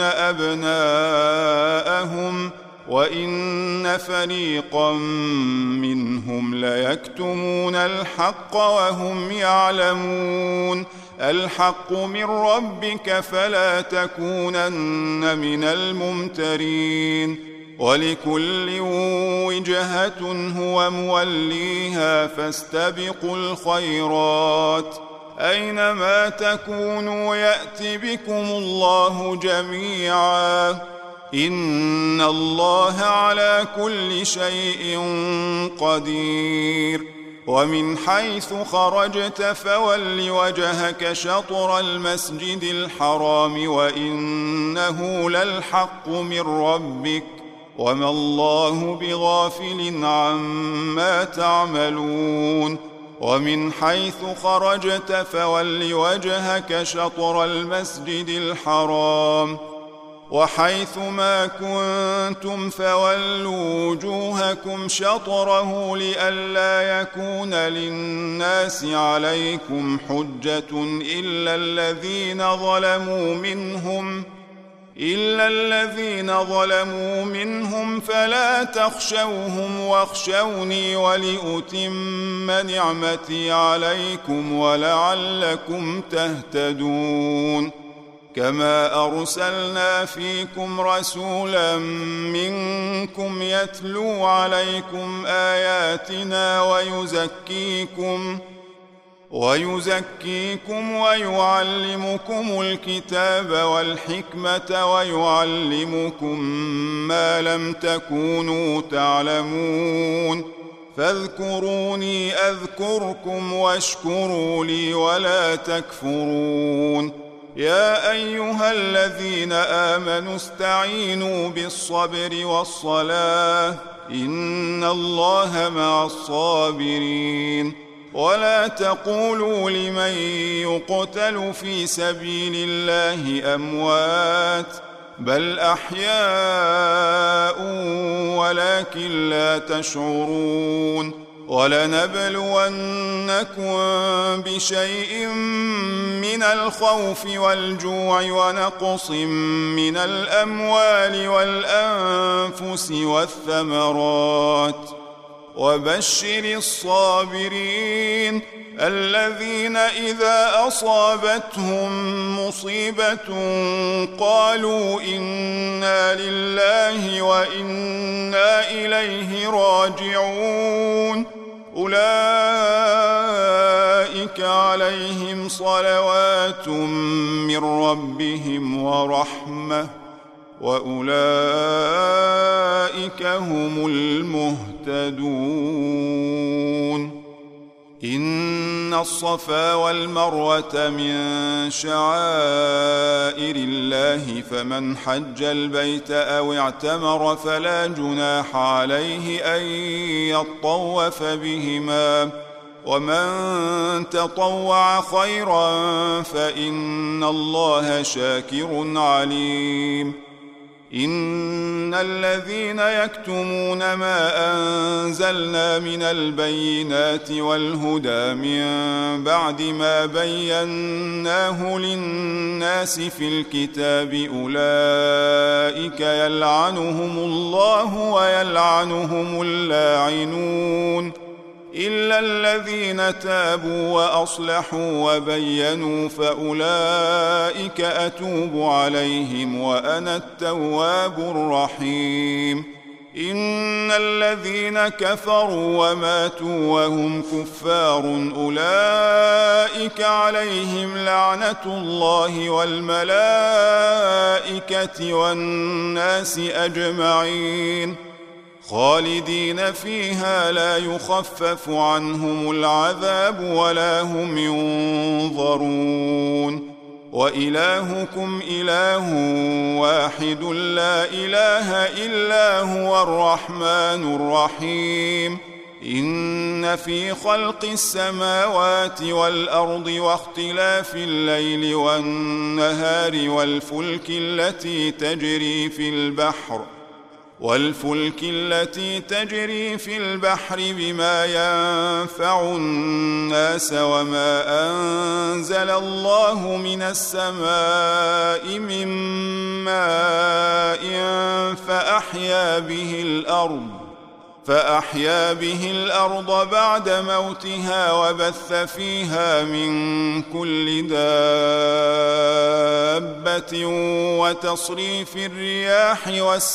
أبناءهم وإن فريقا منهم ليكتمون الحق وهم يعلمون الحق من ربك فلا تكونن من الممترين ولكل وجهة هو موليها فاستبقوا الخيرات أينما تكونوا يأت بكم الله جميعا إن الله على كل شيء قدير ومن حيث خرجت فول وجهك شطر المسجد الحرام وإنه للحق من ربك وما الله بغافل عما تعملون ومن حيث خرجت فول وجهك شطر المسجد الحرام وحيث ما كنتم فولوا وجوهكم شطره لئلا يكون للناس عليكم حجة إلا الذين ظلموا منهم فلا تخشوهم واخشوني ولأتم نعمتي عليكم ولعلكم تهتدون كما أرسلنا فيكم رسولا منكم يتلو عليكم آياتنا ويزكيكم ويعلمكم الكتاب والحكمة ويعلمكم ما لم تكونوا تعلمون فاذكروني أذكركم واشكروا لي ولا تكفرون يا أيها الذين آمنوا استعينوا بالصبر والصلاة إن الله مع الصابرين ولا تقولوا لمن يقتل في سبيل الله أموات بل أحياء ولكن لا تشعرون ولنبلونكم بشيء من الخوف والجوع ونقص من الأموال والأنفس والثمرات وبشر الصابرين الذين إذا أصابتهم مصيبة قالوا إنا لله وإنا إليه راجعون أولئك عليهم صلوات من ربهم ورحمة وأولئك هم المهتدون إن الصفا والمروة من شعائر الله فمن حج البيت أو اعتمر فلا جناح عليه أن يطوف بهما ومن تطوع خيرا فإن الله شاكر عليم إن الذين يكتمون ما أنزلنا من البينات والهدى من بعد ما بيناه للناس في الكتاب أولئك يلعنهم الله ويلعنهم اللاعنون إلا الذين تابوا وأصلحوا وبينوا فأولئك أتوب عليهم وأنا التواب الرحيم إن الذين كفروا وماتوا وهم كفار أولئك عليهم لعنة الله والملائكة والناس أجمعين خالدين فيها لا يخفف عنهم العذاب ولا هم ينظرون وإلهكم إله واحد لا إله إلا هو الرحمن الرحيم إن في خلق السماوات والأرض واختلاف الليل والنهار والفلك التي تجري في البحر بما ينفع الناس وما أنزل الله من السماء من ماء فأحيا به الأرض بعد موتها وبث فيها من كل دابة وتصريف الرياح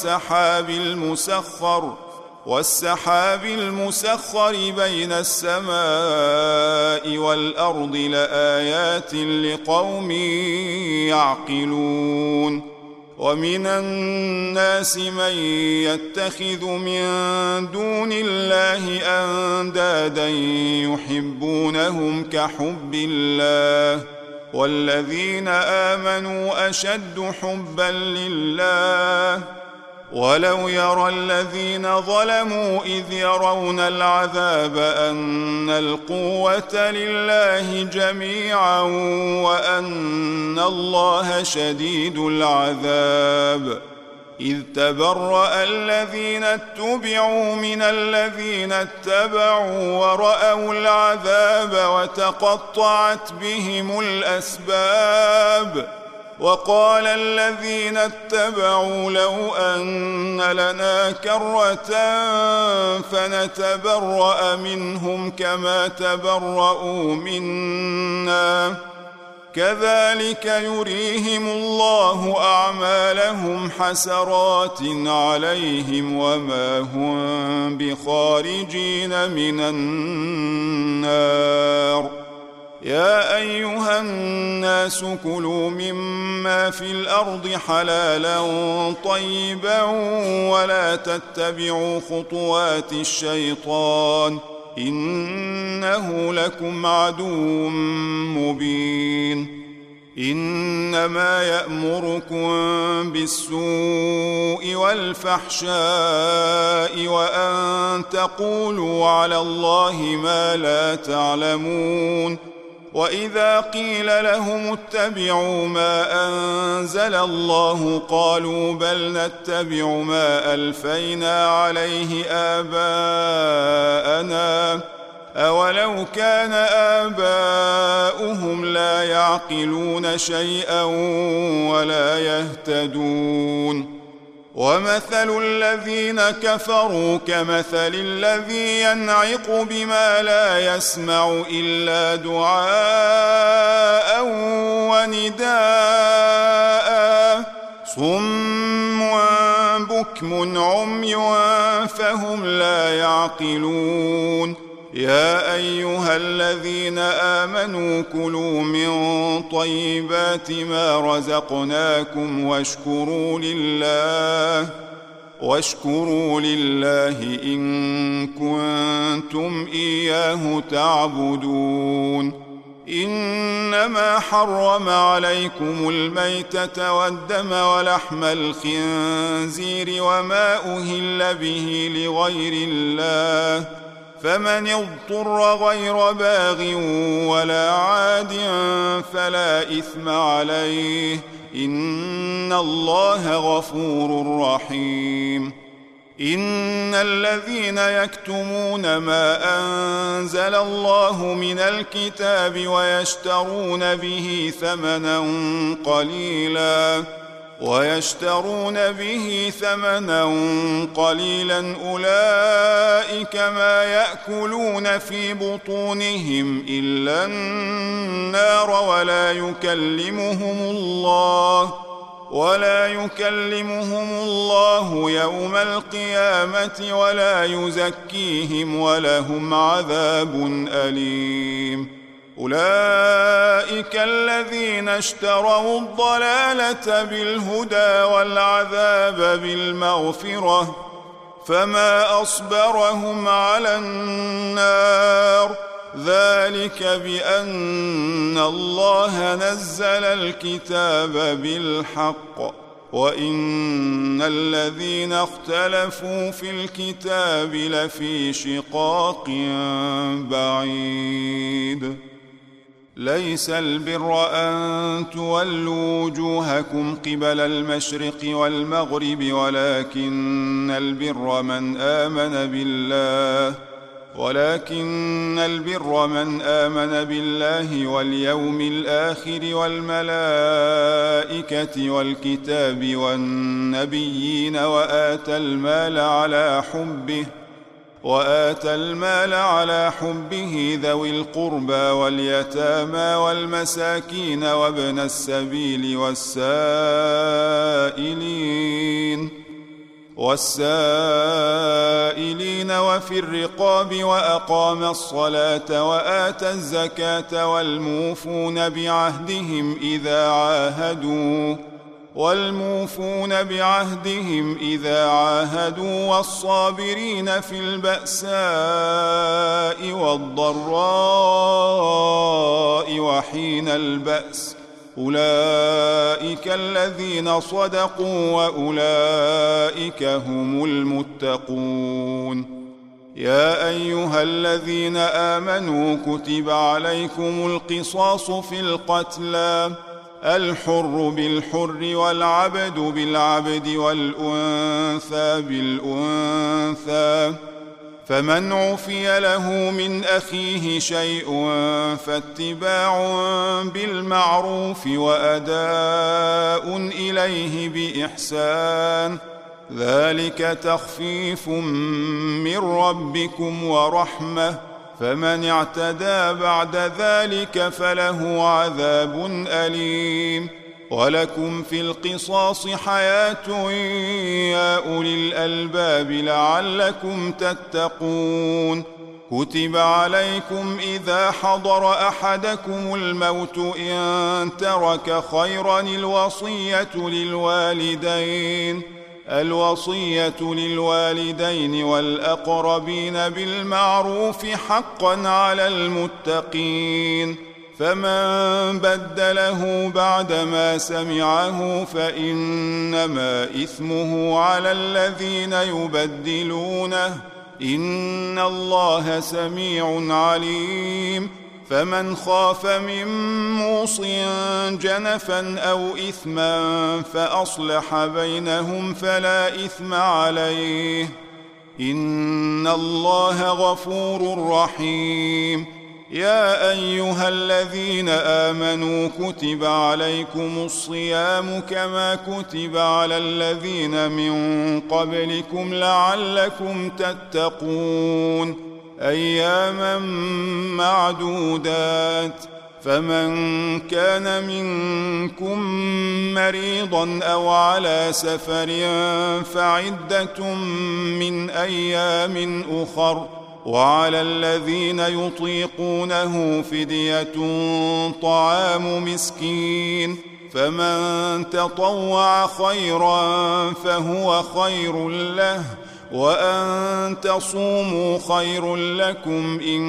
والسحاب المسخر بين السماء والأرض لآيات لقوم يعقلون ومن الناس من يتخذ من دون الله أندادا يحبونهم كحب الله والذين آمنوا أشد حبا لله ولو يرى الذين ظلموا إذ يرون العذاب أن القوة لله جميعا وأن الله شديد العذاب إذ تبرأ الذين اتبعوا من الذين اتبعوا ورأوا العذاب وتقطعت بهم الأسباب وقال الذين اتبعوا لو أن لنا كرة فنتبرأ منهم كما تبرؤوا منا كذلك يريهم الله أعمالهم حسرات عليهم وما هم بخارجين من النار يا أيها الناس كلوا مما في الأرض حلالا طيبا ولا تتبعوا خطوات الشيطان إنه لكم عدو مبين إنما يأمركم بالسوء والفحشاء وأن تقولوا على الله ما لا تعلمون وإذا قيل لهم اتبعوا ما أنزل الله قالوا بل نتبع ما ألفينا عليه آباءنا أولو كان آباؤهم لا يعقلون شيئا ولا يهتدون ومثل الذين كفروا كمثل الذي ينعق بما لا يسمع إلا دعاء ونداء صم بكم عمي فهم لا يعقلون يا أيها الذين آمنوا كلوا من طيبات ما رزقناكم واشكروا لله إن كنتم إياه تعبدون إنما حرم عليكم الميتة والدم ولحم الخنزير وما أهل به لغير الله فمن اضطر غير باغ ولا عاد فلا إثم عليه إن الله غفور رحيم إن الذين يكتمون ما أنزل الله من الكتاب ويشترون به ثمنا قليلا أولئك ما يأكلون في بطونهم إلا النار ولا يكلمهم الله يوم القيامة ولا يزكيهم ولهم عذاب أليم أولئك الذين اشتروا الضلالة بالهدى والعذاب بالمغفرة فما أصبرهم على النار ذلك بأن الله نزل الكتاب بالحق وإن الذين اختلفوا في الكتاب لفي شقاق بعيد ليس البر أن تولوا وجوهكم قبل المشرق والمغرب ولكن البر من آمن بالله واليوم الآخر والملائكة والكتاب والنبيين وآتى المال على حبه ذوي القربى واليتامى والمساكين وابن السبيل والسائلين وفي الرقاب وأقام الصلاة وآتى الزكاة والموفون بعهدهم إذا عاهدوا والموفون بعهدهم إذا عاهدوا والصابرين في البأساء والضراء وحين البأس أولئك الذين صدقوا وأولئك هم المتقون. يا أيها الذين آمنوا كتب عليكم القصاص في القتلى الحر بالحر والعبد بالعبد والأنثى بالأنثى فمن عفي له من أخيه شيء فاتباع بالمعروف وأداء إليه بإحسان ذلك تخفيف من ربكم ورحمة فمن اعتدى بعد ذلك فله عذاب أليم. ولكم في القصاص حياة يا أولي الألباب لعلكم تتقون. كتب عليكم إذا حضر أحدكم الموت إن ترك خيرا الوصية للوالدين والأقربين بالمعروف حقا على المتقين. فمن بدله بعدما سمعه فإنما إثمه على الذين يبدلونه إن الله سميع عليم. فمن خاف من موص جنفا أو إثما فأصلح بينهم فلا إثم عليه إن الله غفور رحيم. يا أيها الذين آمنوا كتب عليكم الصيام كما كتب على الذين من قبلكم لعلكم تتقون أياما معدودات. فمن كان منكم مريضا أو على سفر فعدة من أيام أخر وعلى الذين يطيقونه فدية طعام مسكين فمن تطوع خيرا فهو خير له وأن تصوموا خير لكم إن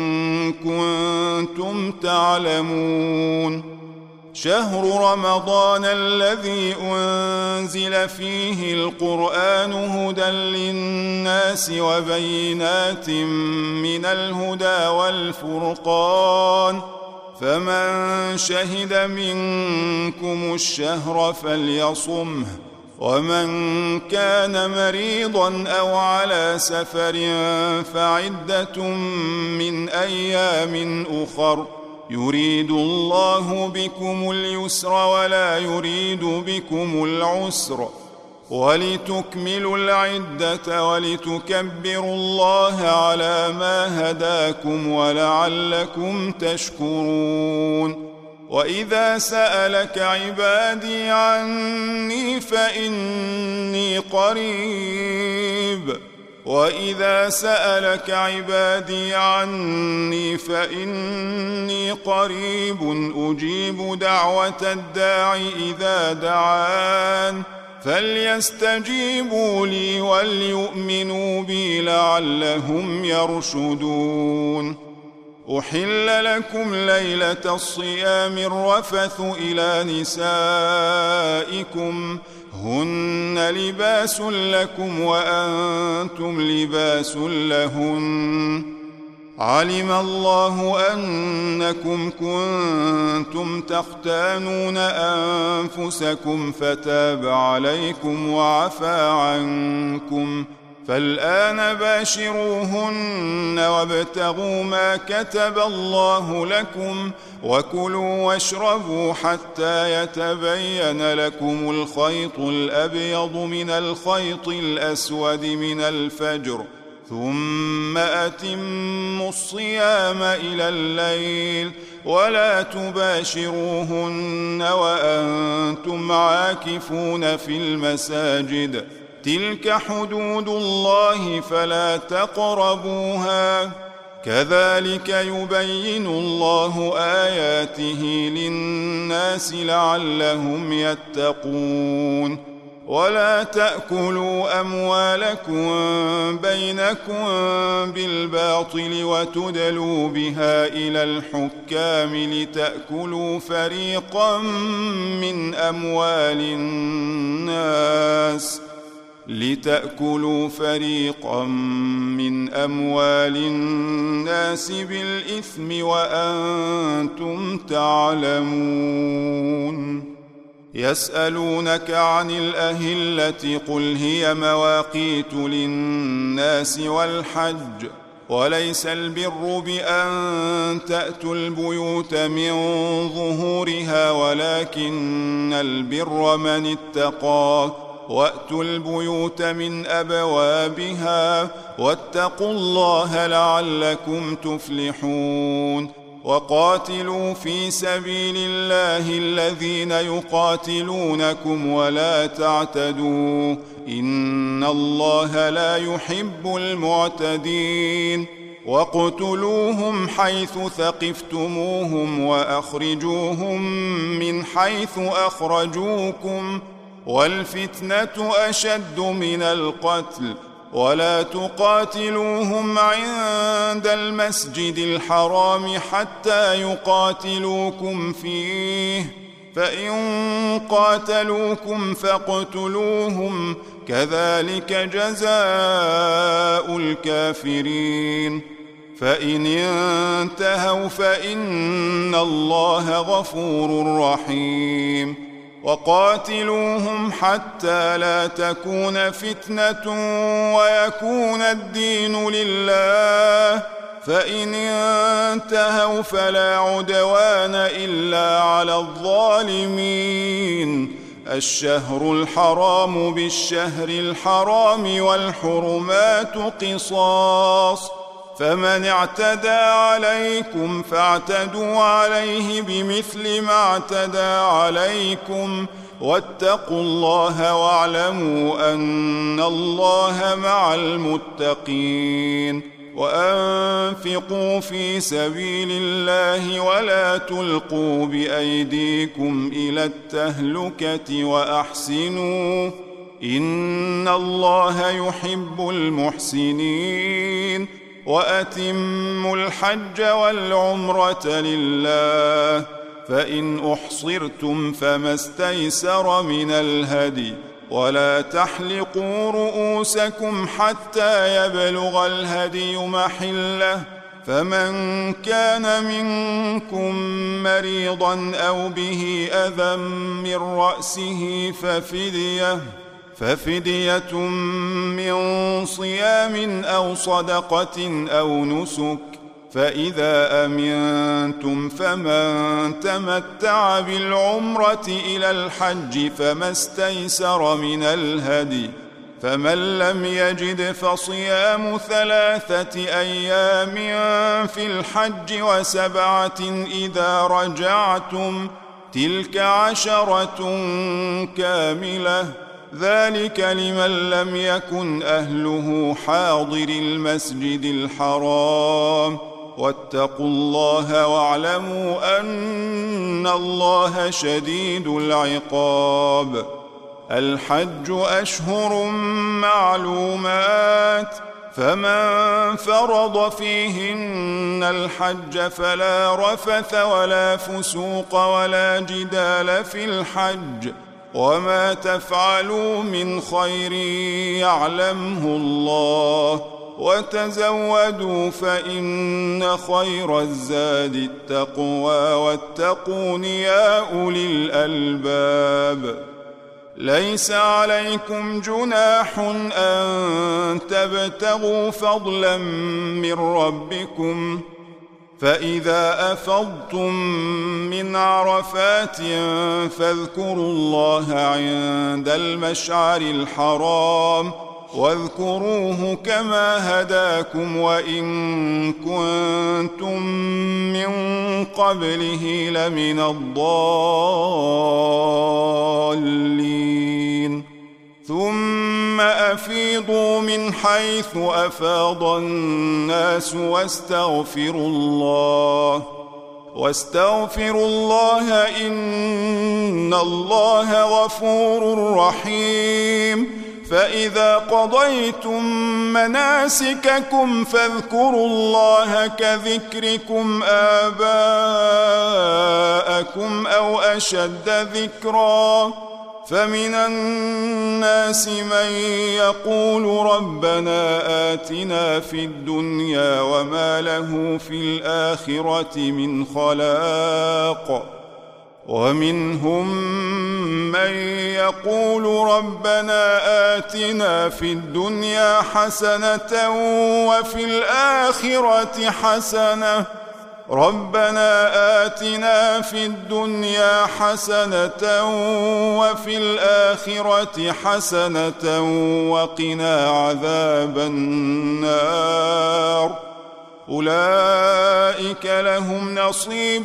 كنتم تعلمون. شهر رمضان الذي أنزل فيه القرآن هدى للناس وبينات من الهدى والفرقان فمن شهد منكم الشهر فليصمه ومن كان مريضا أو على سفر فعدة من أيام أخر يريد الله بكم اليسر ولا يريد بكم العسر ولتكملوا العدة ولتكبروا الله على ما هداكم ولعلكم تشكرون. وإذا سألك عبادي عني فإني قريب وإذا سألك عبادي عني فإني قريب أجيب دعوة الداع إذا دعان فليستجيبوا لي وليؤمنوا بي لعلهم يرشدون. أحل لكم ليلة الصيام الرفث إلى نسائكم هن لباس لكم وأنتم لباس لهن علم الله أنكم كنتم تختانون أنفسكم فتاب عليكم وعفى عنكم فالآن باشروهن وابتغوا ما كتب الله لكم وكلوا واشربوا حتى يتبين لكم الخيط الأبيض من الخيط الأسود من الفجر ثم أتموا الصيام إلى الليل ولا تباشروهن وأنتم عاكفون في المساجد تلك حدود الله فلا تقربوها كذلك يبين الله آياته للناس لعلهم يتقون ولا تأكلوا أموالكم بينكم بالباطل وتدلوا بها إلى الحكام لتأكلوا فريقا من أموال الناس بالإثم وأنتم تعلمون يسألونك عن الأهلة قل هي مواقيت للناس والحج وليس البر بأن تأتوا البيوت من ظهورها ولكن البر من اتقى وأتوا البيوت من أبوابها واتقوا الله لعلكم تفلحون وقاتلوا في سبيل الله الذين يقاتلونكم ولا تعتدوا إن الله لا يحب المعتدين واقتلوهم حيث ثقفتموهم وأخرجوهم من حيث أخرجوكم والفتنة أشد من القتل ولا تقاتلوهم عند المسجد الحرام حتى يقاتلوكم فيه فإن قاتلوكم فاقتلوهم كذلك جزاء الكافرين فإن انتهوا فإن الله غفور رحيم وقاتلوهم حتى لا تكون فتنة ويكون الدين لله فإن انتهوا فلا عدوان إلا على الظالمين الشهر الحرام بالشهر الحرام والحرمات قصاص فمن اعتدى عليكم فاعتدوا عليه بمثل ما اعتدى عليكم واتقوا الله واعلموا أن الله مع المتقين وأنفقوا في سبيل الله ولا تلقوا بأيديكم إلى التهلكة وأحسنوا إن الله يحب المحسنين وأتموا الحج والعمرة لله فإن أحصرتم فما استيسر من الهدي ولا تحلقوا رؤوسكم حتى يبلغ الهدي محله فمن كان منكم مريضا أو به أذى من رأسه ففدية من صيام أو صدقة أو نسك فإذا أمنتم فمن تمتع بالعمرة إلى الحج فما استيسر من الهدي فمن لم يجد فصيام 3 أيام في الحج و7 إذا رجعتم تلك 10 كاملة ذلك لمن لم يكن أهله حاضر المسجد الحرام واتقوا الله واعلموا أن الله شديد العقاب الحج أشهر معلومات فمن فرض فيهن الحج فلا رفث ولا فسوق ولا جدال في الحج وما تفعلوا من خير يعلمه الله وتزودوا فإن خير الزاد التقوى واتقون يا أولي الألباب ليس عليكم جناح أن تبتغوا فضلا من ربكم فإذا أفضتم من عرفات فاذكروا الله عند المشعر الحرام واذكروه كما هداكم وإن كنتم من قبله لمن الضالين ثم أفيضوا من حيث أفاض الناس واستغفروا الله إن الله غفور رحيم. فإذا قضيتم مناسككم فاذكروا الله كذكركم آباءكم أو أشد ذكرا. فمن الناس من يقول ربنا آتنا في الدنيا وما له في الآخرة من خلاق، ومنهم من يقول ربنا آتنا في الدنيا حسنة وفي الآخرة حسنة وفي الآخرة حسنة وقنا عذاب النار. أولئك لهم نصيب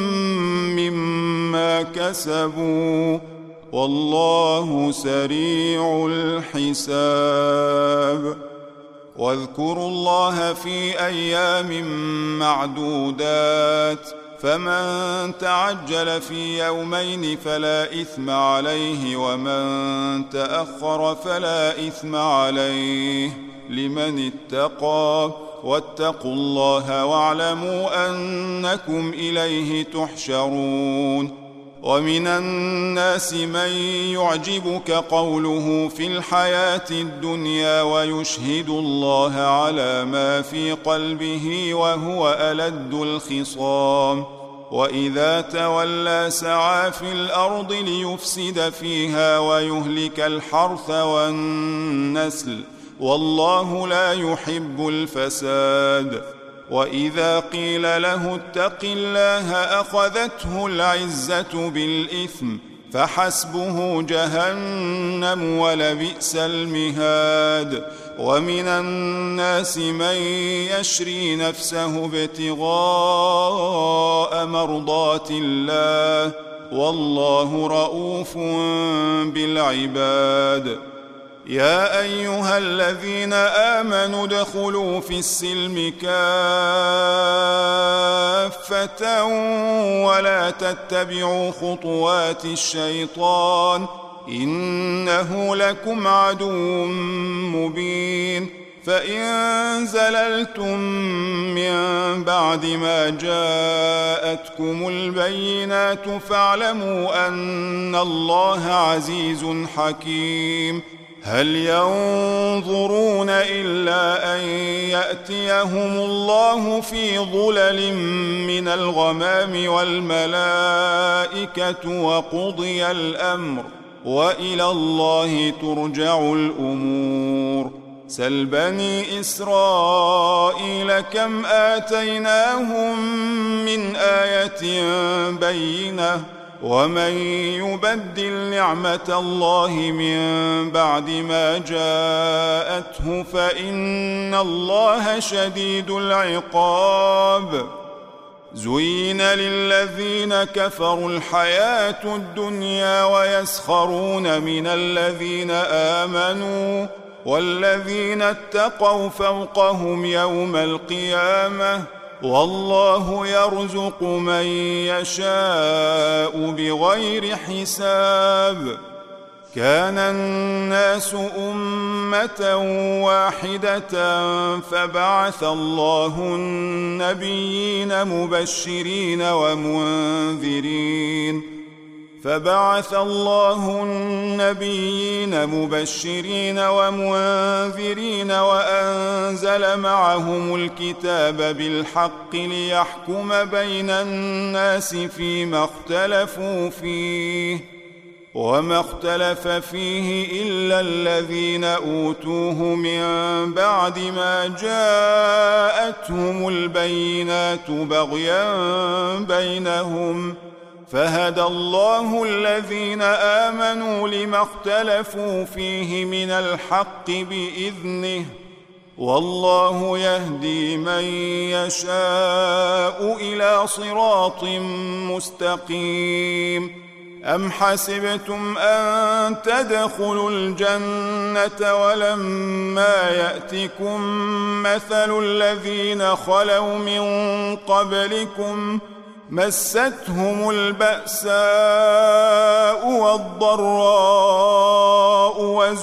مما كسبوا والله سريع الحساب. واذكروا الله في أيام معدودات، فمن تعجل في يومين فلا إثم عليه، ومن تأخر فلا إثم عليه لمن اتقى. واتقوا الله واعلموا أنكم إليه تحشرون. ومن الناس من يعجبك قوله في الحياة الدنيا ويشهد الله على ما في قلبه وهو ألد الخصام، وإذا تولى سعى في الأرض ليفسد فيها ويهلك الحرث والنسل، والله لا يحب الفساد. وإذا قيل له اتق الله أخذته العزة بالإثم، فحسبه جهنم ولبئس المهاد. ومن الناس من يشري نفسه ابتغاء مرضات الله، والله رؤوف بالعباد. يا أيها الذين آمنوا ادخلوا في السلم كافة ولا تتبعوا خطوات الشيطان إنه لكم عدو مبين. فإن زللتم من بعد ما جاءتكم البينات فاعلموا أن الله عزيز حكيم. هل ينظرون إلا أن يأتيهم الله في ظلل من الغمام والملائكة وقضي الأمر وإلى الله ترجع الأمور. سل بني إسرائيل كم آتيناهم من آية بينة ومن يبدل نعمة الله من بعد ما جاءته فإن الله شديد العقاب. زين للذين كفروا الحياة الدنيا ويسخرون من الذين آمنوا والذين اتقوا فوقهم يوم القيامة والله يرزق من يشاء بغير حساب. كان الناس أمة واحدة فبعث الله النبيين مبشرين ومنذرين وأنزل معهم الكتاب بالحق ليحكم بين الناس فيما اختلفوا فيه وما اختلف فيه إلا الذين أوتوه من بعد ما جاءتهم البينات بغيا بينهم فهدى الله الذين آمنوا لما اختلفوا فيه من الحق بإذنه والله يهدي من يشاء إلى صراط مستقيم. أم حسبتم أن تدخلوا الجنة ولما يأتكم مثل الذين خلوا من قبلكم مستهم البأساء والضراء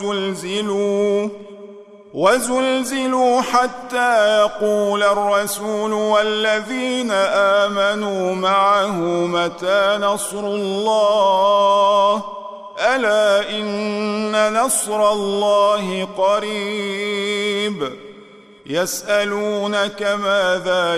وزلزلوا حتى يقول الرسول والذين آمنوا معه متى نصر الله ألا إن نصر الله قريب يسألونك ماذا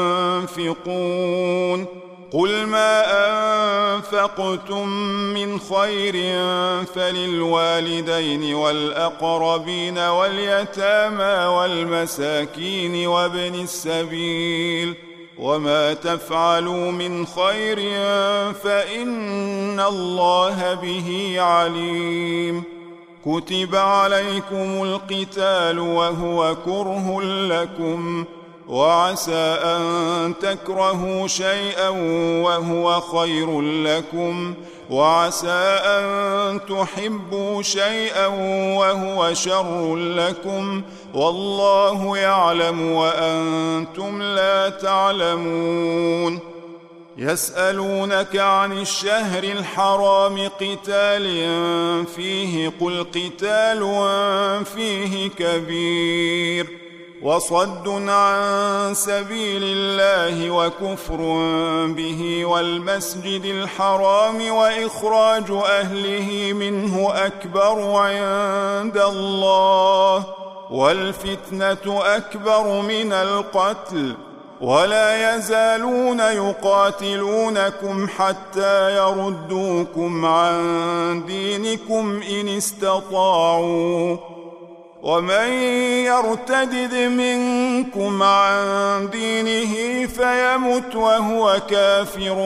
ينفقون قل ما أنفقتم من خير فللوالدين والأقربين واليتامى والمساكين وابن السبيل وما تفعلوا من خير فإن الله به عليم كتب عليكم القتال وهو كره لكم وعسى أن تكرهوا شيئا وهو خير لكم وعسى أن تحبوا شيئا وهو شر لكم والله يعلم وأنتم لا تعلمون يسألونك عن الشهر الحرام قتال فيه قل قتال فيه كبير وصد عن سبيل الله وكفر به والمسجد الحرام وإخراج أهله منه أكبر عند الله والفتنة أكبر من القتل ولا يزالون يقاتلونكم حتى يردوكم عن دينكم إن استطاعوا ومن يرتدد منكم عن دينه فيمت وهو كافر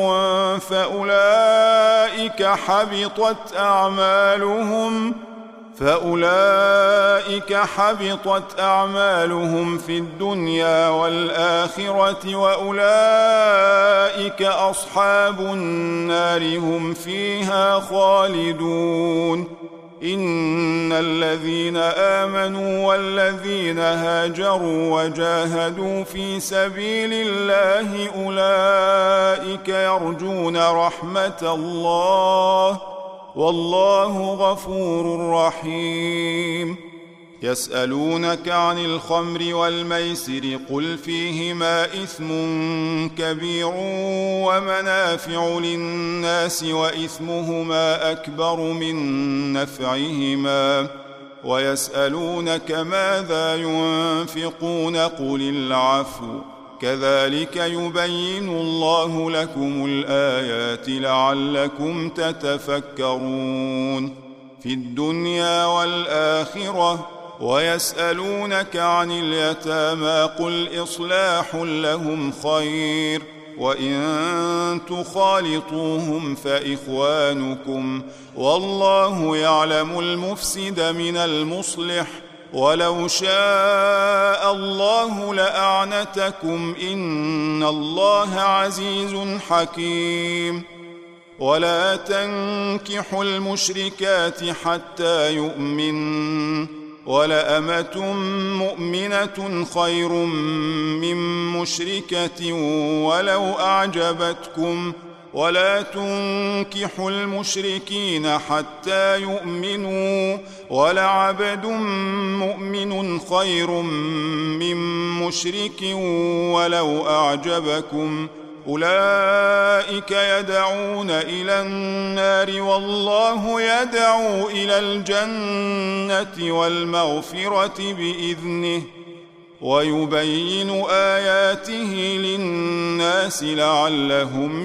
فأولئك حبطت أعمالهم في الدنيا والآخرة وأولئك أصحاب النار هم فيها خالدون إن الذين آمنوا والذين هاجروا وجاهدوا في سبيل الله أولئك يرجون رحمة الله والله غفور رحيم يسألونك عن الخمر والميسر قل فيهما إثم كبير ومنافع للناس وإثمهما أكبر من نفعهما ويسألونك ماذا ينفقون قل العفو كذلك يبين الله لكم الآيات لعلكم تتفكرون في الدنيا والآخرة ويسألونك عن اليتامى قل إصلاح لهم خير وإن تخالطوهم فإخوانكم والله يعلم المفسد من المصلح ولو شاء الله لأعنتكم إن الله عزيز حكيم ولا تنكحوا المشركات حتى يؤمنوا ولأمة مؤمنة خير من مشركة ولو أعجبتكم ولا تنكحوا المشركين حتى يؤمنوا ولعبد مؤمن خير من مشرك ولو أعجبكم أولئك يدعون إلى النار والله يدعو إلى الجنة والمغفرة بإذنه ويبين آياته للناس لعلهم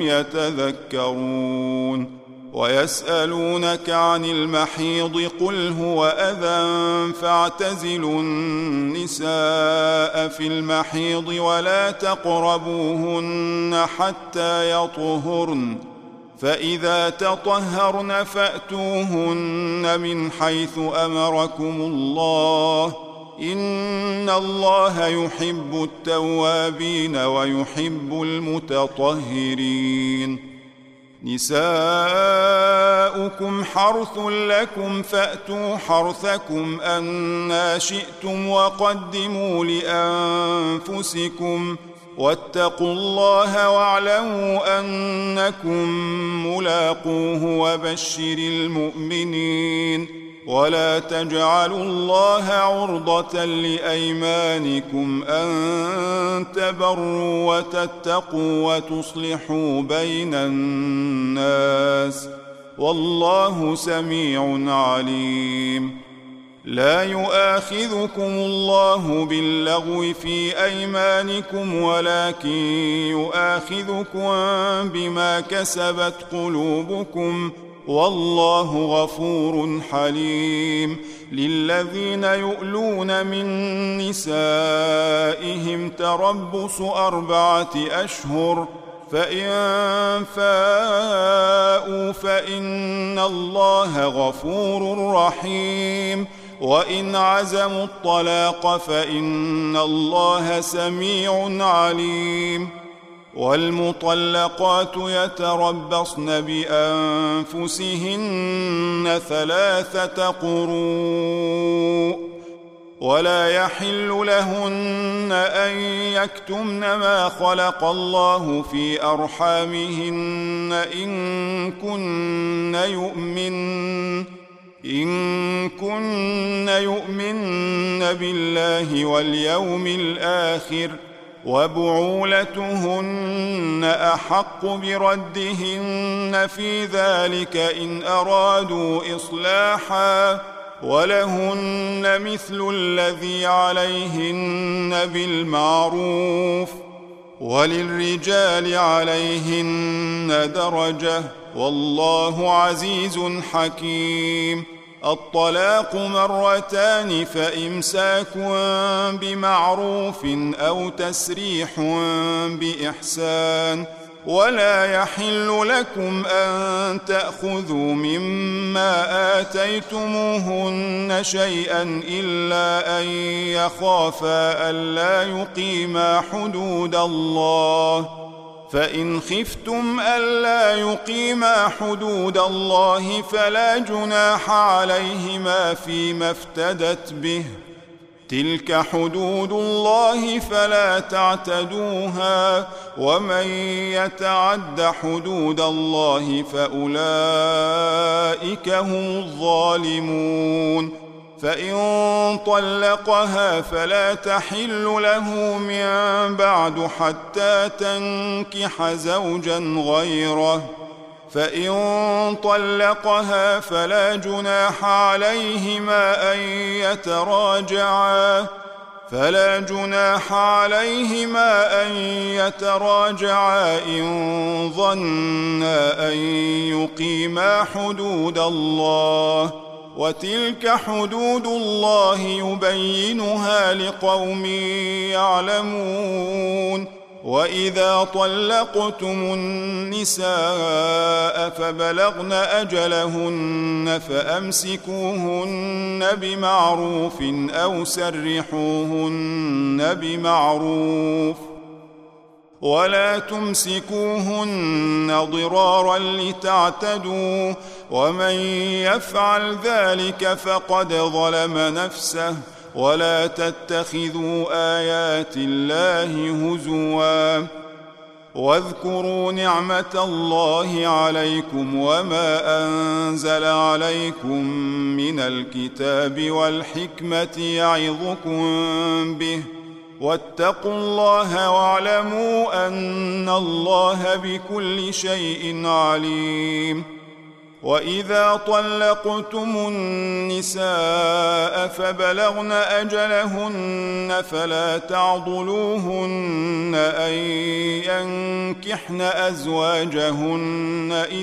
يتذكرون ويسألونك عن المحيض قل هو أذى فاعتزلوا النساء في المحيض ولا تقربوهن حتى يطهرن فإذا تطهرن فأتوهن من حيث أمركم الله إن الله يحب التوابين ويحب المتطهرين نساؤكم حرث لكم فأتوا حرثكم أنى شئتم وقدموا لأنفسكم واتقوا الله واعلموا أنكم ملاقوه وبشر المؤمنين ولا تجعلوا الله عرضة لأيمانكم أن تبروا وتتقوا وتصلحوا بين الناس والله سميع عليم. لا يؤاخذكم الله باللغو في أيمانكم ولكن يؤاخذكم بما كسبت قلوبكم والله غفور حليم. للذين يؤلون من نسائهم تربص 4 أشهر فإن فاءوا فإن الله غفور رحيم وإن عزموا الطلاق فإن الله سميع عليم. والمطلقات يتربصن بأنفسهن 3 قروء ولا يحل لهن أن يكتمن ما خلق الله في أرحامهن إن كن يؤمن بالله واليوم الآخر وبعولتهن أحق بردهن في ذلك إن أرادوا إصلاحا ولهن مثل الذي عليهن بالمعروف وللرجال عليهن درجة والله عزيز حكيم. الطلاق 2 فإمساك بمعروف أو تسريح بإحسان ولا يحل لكم أن تأخذوا مما آتيتموهن شيئا إلا أن يخافا ألا يقيما حدود الله فإن خفتم ألا يقيما حدود الله فلا جناح عليهما فيما افتدت به تلك حدود الله فلا تعتدوها ومن يتعد حدود الله فأولئك هم الظالمون. فإن طلقها فلا تحل له من بعد حتى تنكح زوجا غيره فإن طلقها فلا جناح عليهما أن يتراجعا إن ظنا أن يقيما حدود الله وتلك حدود الله يبينها لقوم يعلمون. وإذا طلقتم النساء فبلغن أجلهن فأمسكوهن بمعروف أو سرحوهن بمعروف ولا تمسكوهن ضرارا لتعتدوا ومن يفعل ذلك فقد ظلم نفسه ولا تتخذوا آيات الله هزوا واذكروا نعمة الله عليكم وما أنزل عليكم من الكتاب والحكمة يعظكم به واتقوا الله واعلموا أن الله بكل شيء عليم. وإذا طلقتم النساء فبلغن أجلهن فلا تعضلوهن أن ينكحن أزواجهن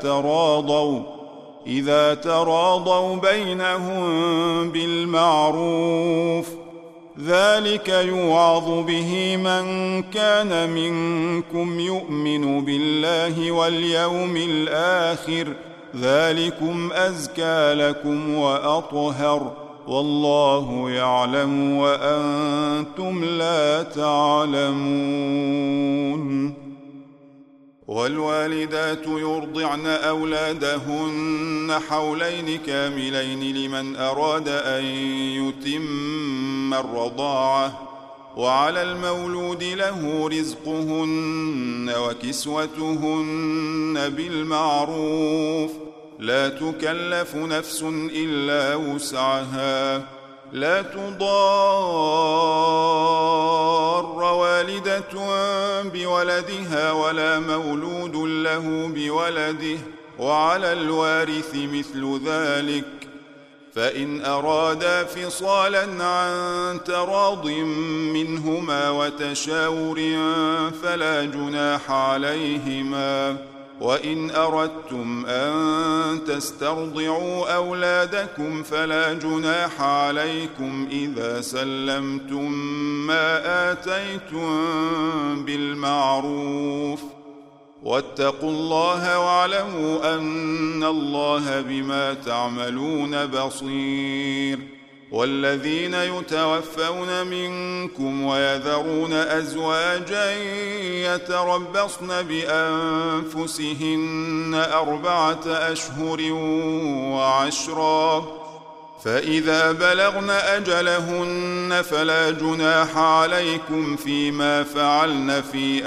إذا تراضوا بينهم بالمعروف ذلك يوعظ به من كان منكم يؤمن بالله واليوم الآخر ذلكم أزكى لكم وأطهر والله يعلم وأنتم لا تعلمون. والوالدات يرضعن أولادهن حولين كاملين لمن أراد أن يتم الرضاعة، وعلى المولود له رزقهن وكسوتهن بالمعروف، لا تكلف نفس إلا وسعها، لا تضار والدة بولدها ولا مولود له بولده، وعلى الوارث مثل ذلك، فإن أرادا فصالا عن تراض منهما وتشاور فلا جناح عليهما، وإن أردتم أن تسترضعوا أولادكم فلا جناح عليكم إذا سلمتم ما آتيتم بالمعروف، واتقوا الله واعلموا أن الله بما تعملون بصير. والذين يتوفون منكم ويذرون أزواجا يتربصن بأنفسهن 4 أشهر و10، فإذا بلغن أجلهن فلا جناح عليكم فيما فعلن في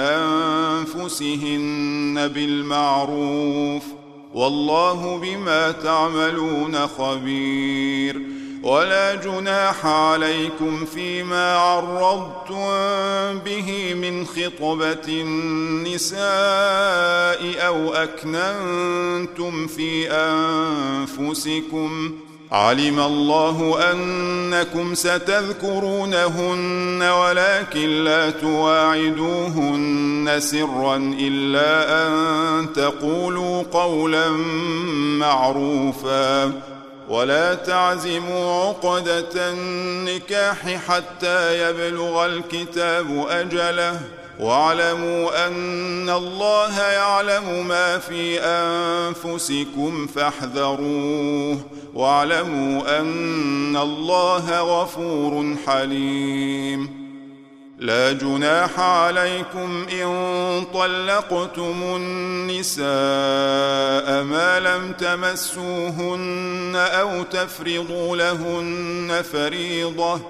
أنفسهن بالمعروف، والله بما تعملون خبير. ولا جناح عليكم فيما عرضتم به من خطبة النساء أو أكننتم في أنفسكم، علم الله أنكم ستذكرونهن ولكن لا تواعدوهن سرا إلا أن تقولوا قولا معروفا، ولا تعزموا عقدة النكاح حتى يبلغ الكتاب أجله، واعلموا أن الله يعلم ما في أنفسكم فاحذروه، واعلموا أن الله غفور حليم. لا جناح عليكم إن طلقتم النساء ما لم تمسوهن أو تفرضوا لهن فريضة،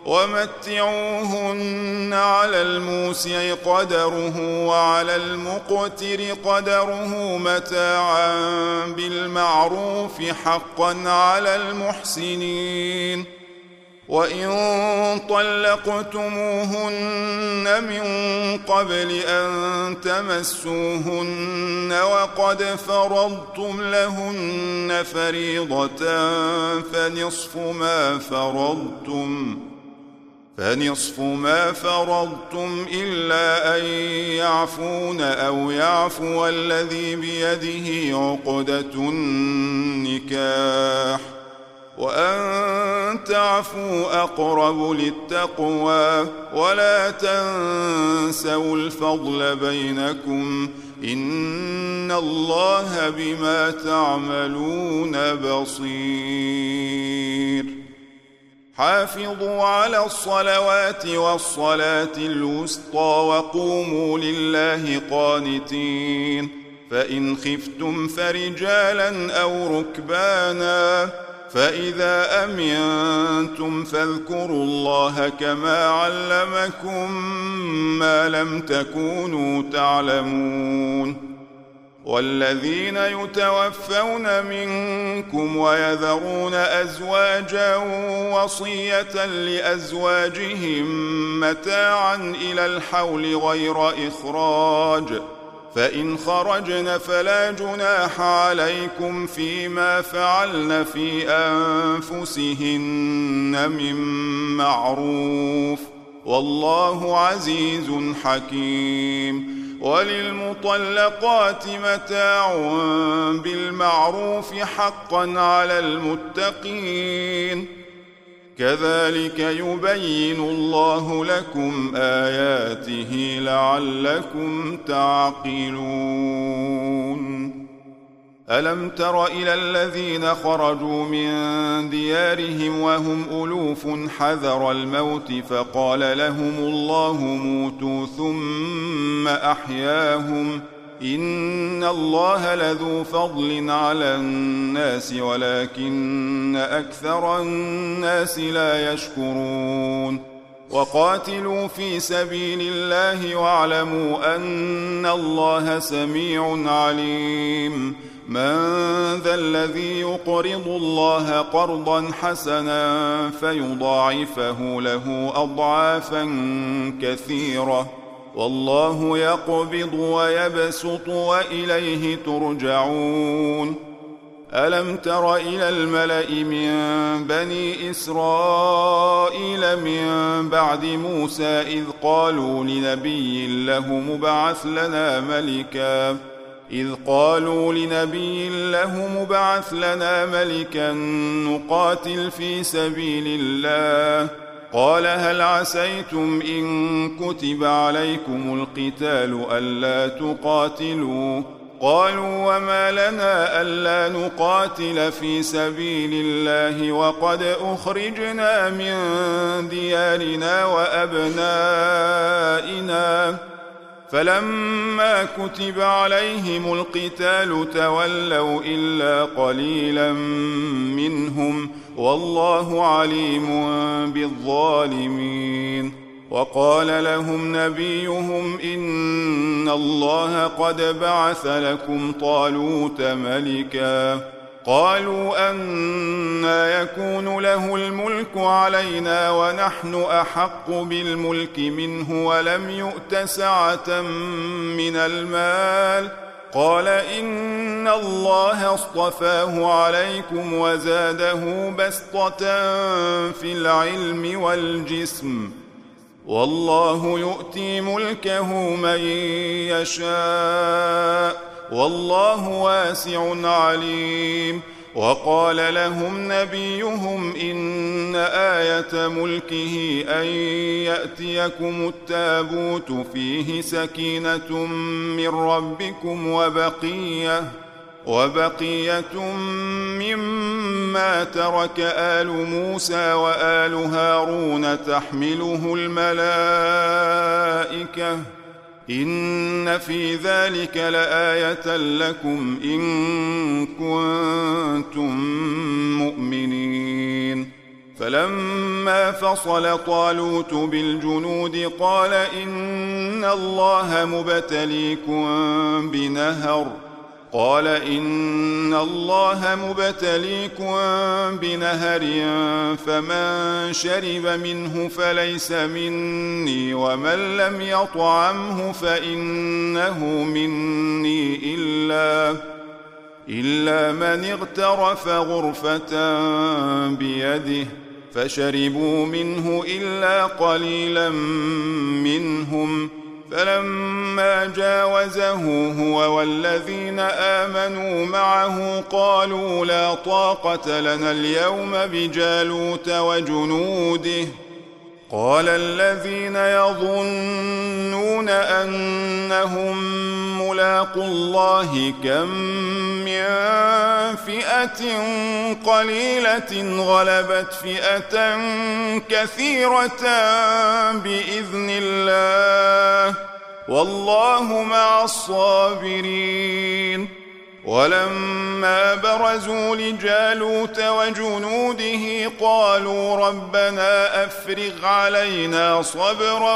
ومتعوهن على الموسع قدره وعلى المقتر قدره متاعا بالمعروف حقا على المحسنين. وإن طلقتموهن من قبل أن تمسوهن وقد فرضتم لهن فريضة فنصف ما فرضتم إلا أن يعفون أو يعفو الذي بيده عقدة النكاح، وأن تعفوا أقرب للتقوى، ولا تنسوا الفضل بينكم، إن الله بما تعملون بصير. حافظوا على الصلوات والصلاة الوسطى وقوموا لله قانتين، فإن خفتم فرجالا أو ركبانا، فإذا أمنتم فاذكروا الله كما علمكم ما لم تكونوا تعلمون. والذين يتوفون منكم ويذرون أزواجا وصية لأزواجهم متاعا إلى الحول غير إخراج، فإن خرجن فلا جناح عليكم فيما فعلن في أنفسهن من معروف، والله عزيز حكيم. وللمطلقات متاع بالمعروف حقا على المتقين، كذلك يبين الله لكم آياته لعلكم تعقلون. ألم تر إلى الذين خرجوا من ديارهم وهم ألوف حذر الموت فقال لهم الله موتوا ثم أحياهم إن الله لذو فضل على الناس ولكن أكثر الناس لا يشكرون وقاتلوا في سبيل الله واعلموا أن الله سميع عليم من ذا الذي يقرض الله قرضا حسنا فيضاعفه له أضعافا كثيرة والله يقبض ويبسط وإليه ترجعون ألم تر إلى الملأ من بني إسرائيل من بعد موسى إذ قالوا لنبي له مبعث لنا ملكا نقاتل في سبيل الله قال هل عسيتم إن كتب عليكم القتال ألا تقاتلوا قالوا وما لنا ألا نقاتل في سبيل الله وقد أخرجنا من ديارنا وأبنائنا فلما كتب عليهم القتال تولوا إلا قليلا منهم والله عليم بالظالمين وقال لهم نبيهم إن الله قد بعث لكم طالوت ملكا قالوا أنى يكون له الملك علينا ونحن أحق بالملك منه ولم يؤت سعة من المال قال إن الله اصطفاه عليكم وزاده بسطة في العلم والجسم والله يؤتي ملكه من يشاء والله واسع عليم وقال لهم نبيهم إن آية ملكه أن يأتيكم التابوت فيه سكينة من ربكم وبقية مما ترك آل موسى وآل هارون تحمله الملائكة إن في ذلك لآية لكم إن كنتم مؤمنين فلما فصل طالوت بالجنود قال إن الله مبتليكم بنهر فمن شرب منه فليس مني ومن لم يطعمه فإنه مني إلا من اغترف غرفة بيده فشربوا منه إلا قليلا منهم فلما جاوزه هو والذين آمنوا معه قالوا لا طاقة لنا اليوم بجالوت وجنوده قال الذين يظنون أنهم ملاقو الله كم من فئة قليلة غلبت فئة كثيرة بإذن الله والله مع الصابرين ولما برزوا لجالوت وجنوده قالوا ربنا أفرغ علينا صبرا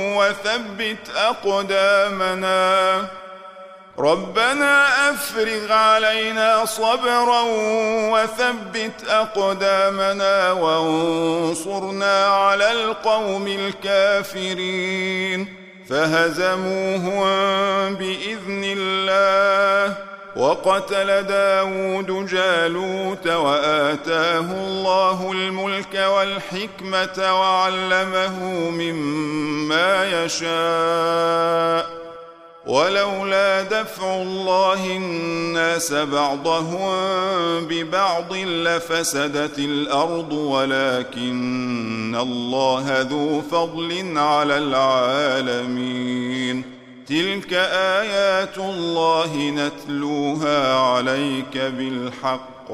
وثبت أقدامنا وانصرنا على القوم الكافرين فهزموهم بإذن الله وقتل داود جالوت وآتاه الله الملك والحكمة وعلمه مما يشاء ولولا دفع الله الناس بعضهم ببعض لفسدت الأرض ولكن الله ذو فضل على العالمين تلك آيات الله نتلوها عليك بالحق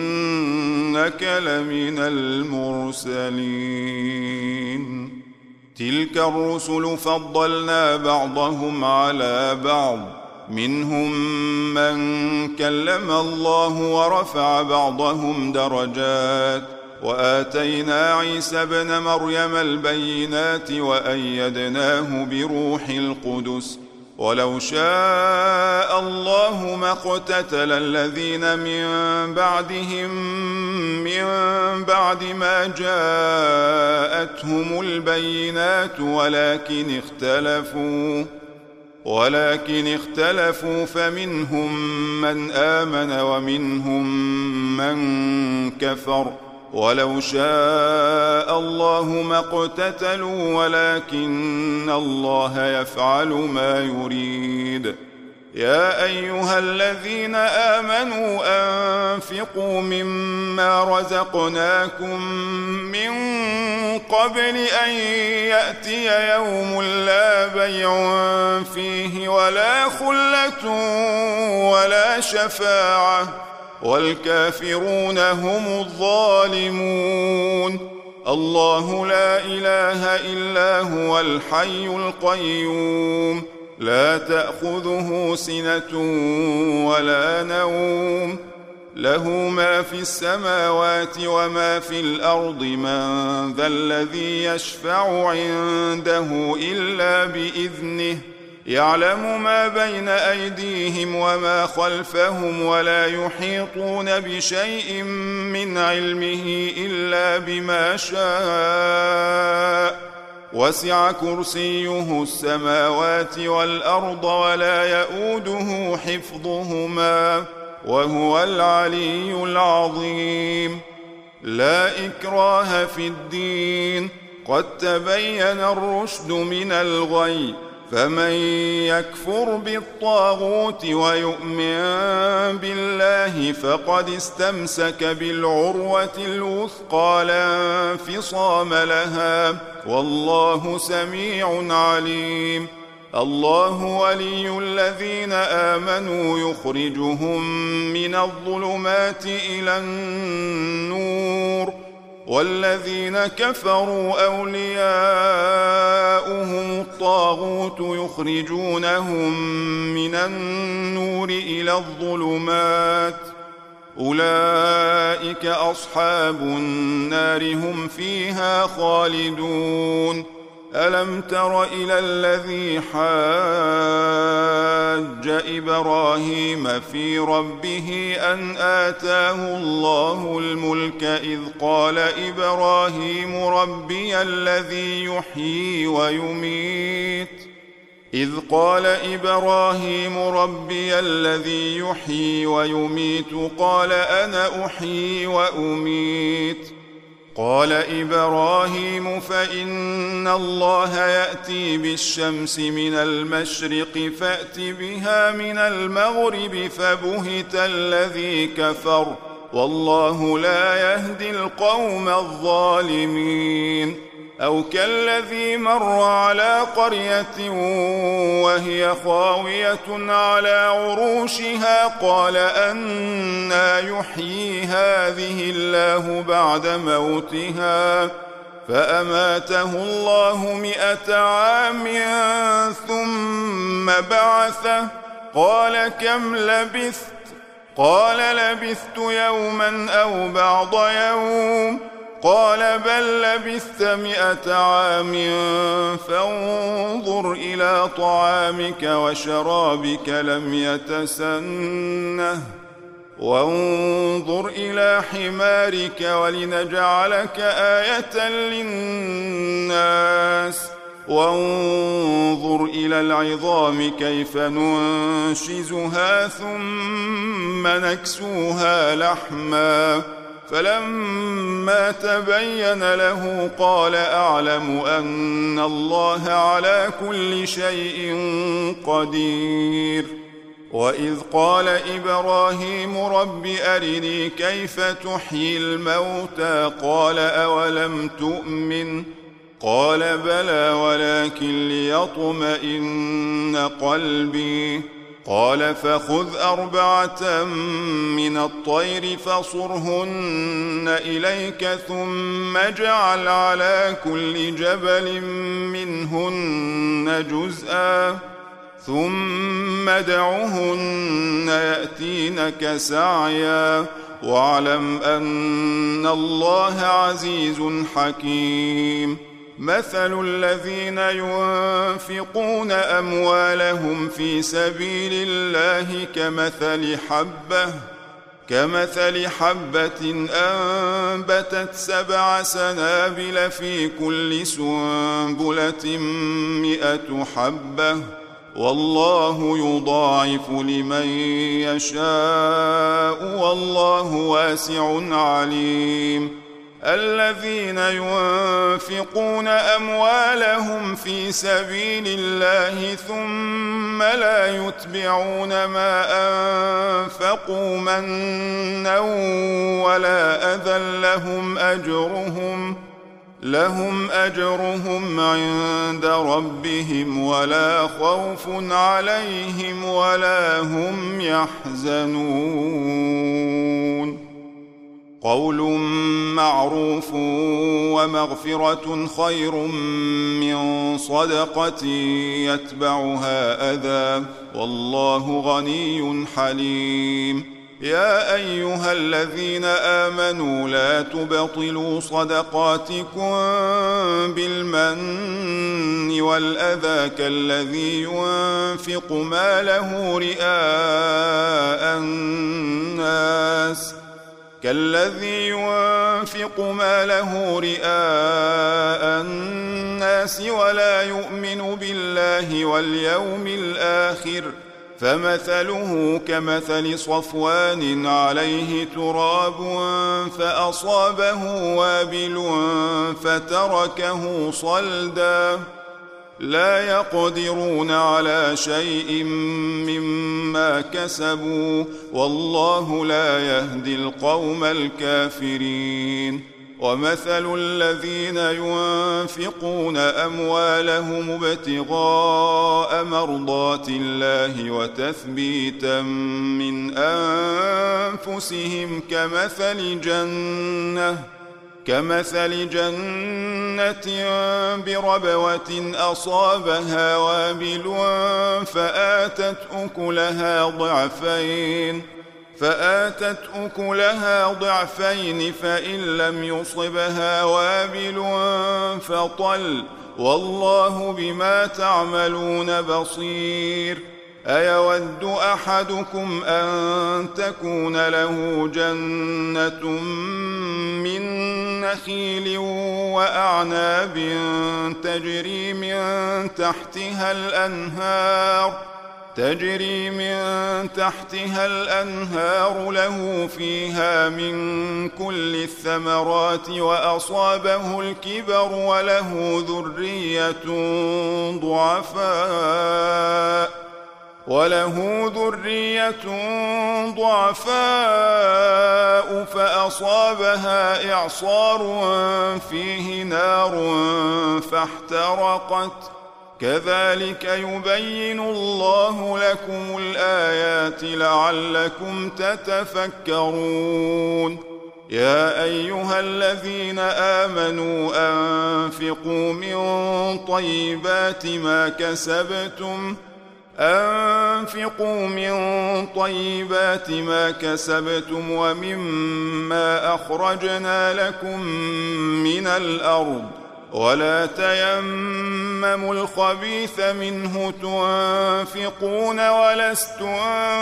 وإنك لمن المرسلين تلك الرسل فضلنا بعضهم على بعض، منهم من كلم الله ورفع بعضهم درجات، وآتينا عيسى ابن مريم البينات وأيدناه بروح القدس. ولو شاء الله ما اقتتل الذين من بعدهم من بعد ما جاءتهم البينات ولكن اختلفوا فمنهم من آمن ومنهم من كفر. ولو شاء الله ما اقتتلوا ولكن الله يفعل ما يريد. يا أيها الذين آمنوا أنفقوا مما رزقناكم من قبل أن يأتي يوم لا بيع فيه ولا خلة ولا شفاعة والكافرون هم الظالمون. الله لا إله إلا هو الحي القيوم، لا تأخذه سنة ولا نوم، له ما في السماوات وما في الأرض. من ذا الذي يشفع عنده إلا بإذنه، يعلم ما بين أيديهم وما خلفهم ولا يحيطون بشيء من علمه إلا بما شاء. وسع كرسيه السماوات والأرض ولا يؤوده حفظهما وهو العلي العظيم. لا إكراه في الدين، قد تبين الرشد من الغي، فمن يكفر بالطاغوت ويؤمن بالله فقد استمسك بالعروة الوثقى لا انفصام لها، والله سميع عليم. الله ولي الذين آمنوا يخرجهم من الظلمات إلى النور، والذين كفروا أولياؤهم الطاغوت يخرجونهم من النور إلى الظلمات، أولئك أصحاب النار هم فيها خالدون. ألم تر إلى الذي حاج إبراهيم في ربه أن آتاه الله الملك إذ قال إبراهيم ربي الذي يحيي ويميت قال أنا أحيي وأميت. قال إبراهيم فإن الله يأتي بالشمس من المشرق فأت بها من المغرب فبهت الذي كفر والله لا يهدي القوم الظالمين. أو كالذي مر على قرية وهي خاوية على عروشها قال أنى يحيي هذه الله بعد موتها فأماته الله 100 عام ثم بعثه قال كم لبثت؟ قال لبثت يوما أو بعض يوم. قال بل لبثت 100 عام فانظر إلى طعامك وشرابك لم يتسنه وانظر إلى حمارك ولنجعلك آية للناس وانظر إلى العظام كيف ننشزها ثم نكسوها لحما فلما تبين له قال أعلم أن الله على كل شيء قدير. وإذ قال إبراهيم رب أرني كيف تحيي الموتى قال أولم تؤمن قال بلى ولكن ليطمئن قلبي قال فخذ 4 من الطير فصرهن إليك ثم اجعل على كل جبل منهن جزءا ثم ادعهن يأتينك سعيا واعلم أن الله عزيز حكيم مثل الذين ينفقون أموالهم في سبيل الله كمثل حبة أنبتت 7 سنابل في كل سنبلة 100 حبة والله يضاعف لمن يشاء والله واسع عليم الذين ينفقون أموالهم في سبيل الله ثم لا يتبعون ما أنفقوا منا ولا أذى لهم أجرهم عند ربهم ولا خوف عليهم ولا هم يحزنون قول معروف ومغفرة خير من صدقة يتبعها أذى والله غني حليم يا أيها الذين آمنوا لا تبطلوا صدقاتكم بالمن والأذى كالذي ينفق ماله رئاء الناس ولا يؤمن بالله واليوم الآخر فمثله كمثل صفوان عليه تراب فأصابه وابل فتركه صلدا لا يقدرون على شيء مما كسبوا والله لا يهدي القوم الكافرين ومثل الذين ينفقون أموالهم ابتغاء مرضات الله وتثبيتا من أنفسهم كمثل جنة بربوة أصابها وابل فآتت أكلها ضعفين فإن لم يصبها وابل فطل والله بما تعملون بصير أيود أحدكم أن تكون له جنة من نخيل وأعناب تجري من تحتها الأنهار له فيها من كل الثمرات وأصابه الكبر وله ذرية ضعفاء فأصابها إعصار فيه نار فاحترقت كذلك يبين الله لكم الآيات لعلكم تتفكرون يا أيها الذين آمنوا أنفقوا من طيبات ما كسبتم ومما أخرجنا لكم من الأرض ولا تيمموا الخبيث منه تنفقون ولستم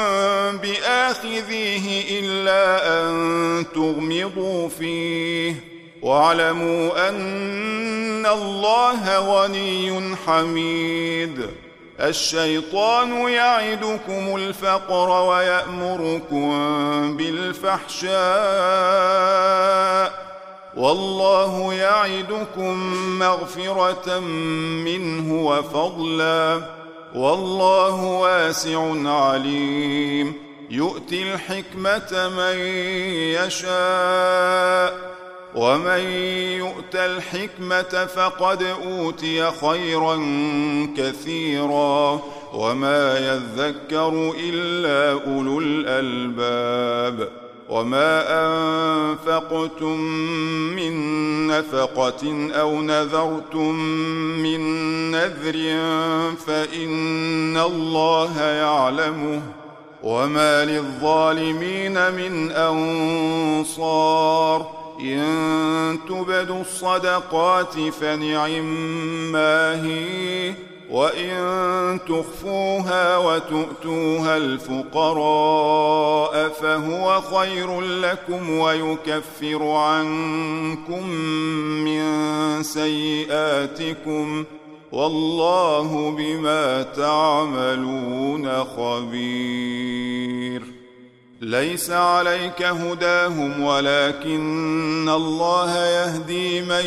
بآخذيه إلا أن تغمضوا فيه واعلموا أن الله غني حميد الشيطان يعدكم الفقر ويأمركم بالفحشاء والله يعدكم مغفرة منه وفضلا والله واسع عليم يؤتي الحكمة من يشاء ومن يؤت الحكمة فقد أوتي خيرا كثيرا وما يذكر إلا أولو الألباب وما أنفقتم من نفقة أو نذرتم من نذر فإن الله يعلمه وما للظالمين من أنصار إن تبدوا الصدقات فنعما هي وإن تخفوها وتؤتوها الفقراء فهو خير لكم ويكفر عنكم من سيئاتكم والله بما تعملون خبير. ليس عليك هداهم ولكن الله يهدي من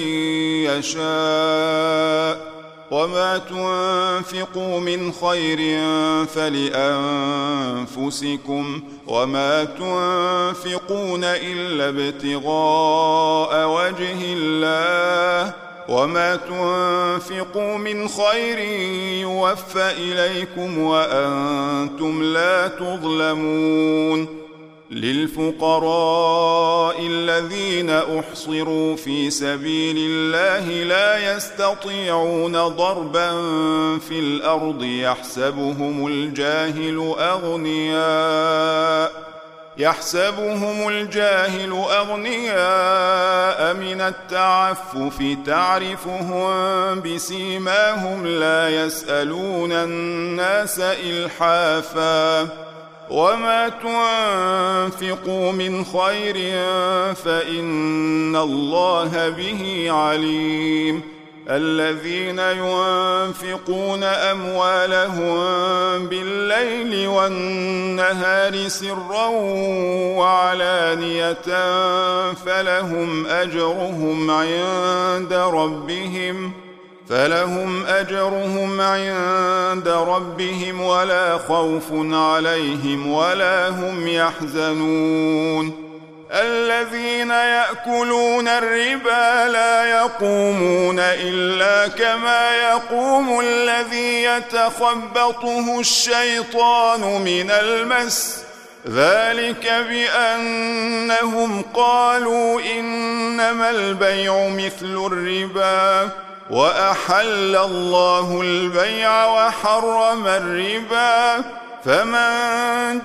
يشاء وما تنفقوا من خير فلأنفسكم وما تنفقون إلا ابتغاء وجه الله وما تنفقوا من خير يوفى إليكم وأنتم لا تظلمون. للفقراء الذين أحصروا في سبيل الله لا يستطيعون ضربا في الأرض يحسبهم الجاهل أغنياء من التعفف تعرفهم بسيماهم لا يسألون الناس إلحافا وما تنفقوا من خير فإن الله به عليم. الذين ينفقون أموالهم بالليل والنهار سرا وعلانية فلهم أجرهم عند ربهم ولا خوف عليهم ولا هم يحزنون. الذين يأكلون الربا لا يقومون إلا كما يقوم الذي يتخبطه الشيطان من المس ذلك بأنهم قالوا إنما البيع مثل الربا وأحل الله البيع وحرم الربا فمن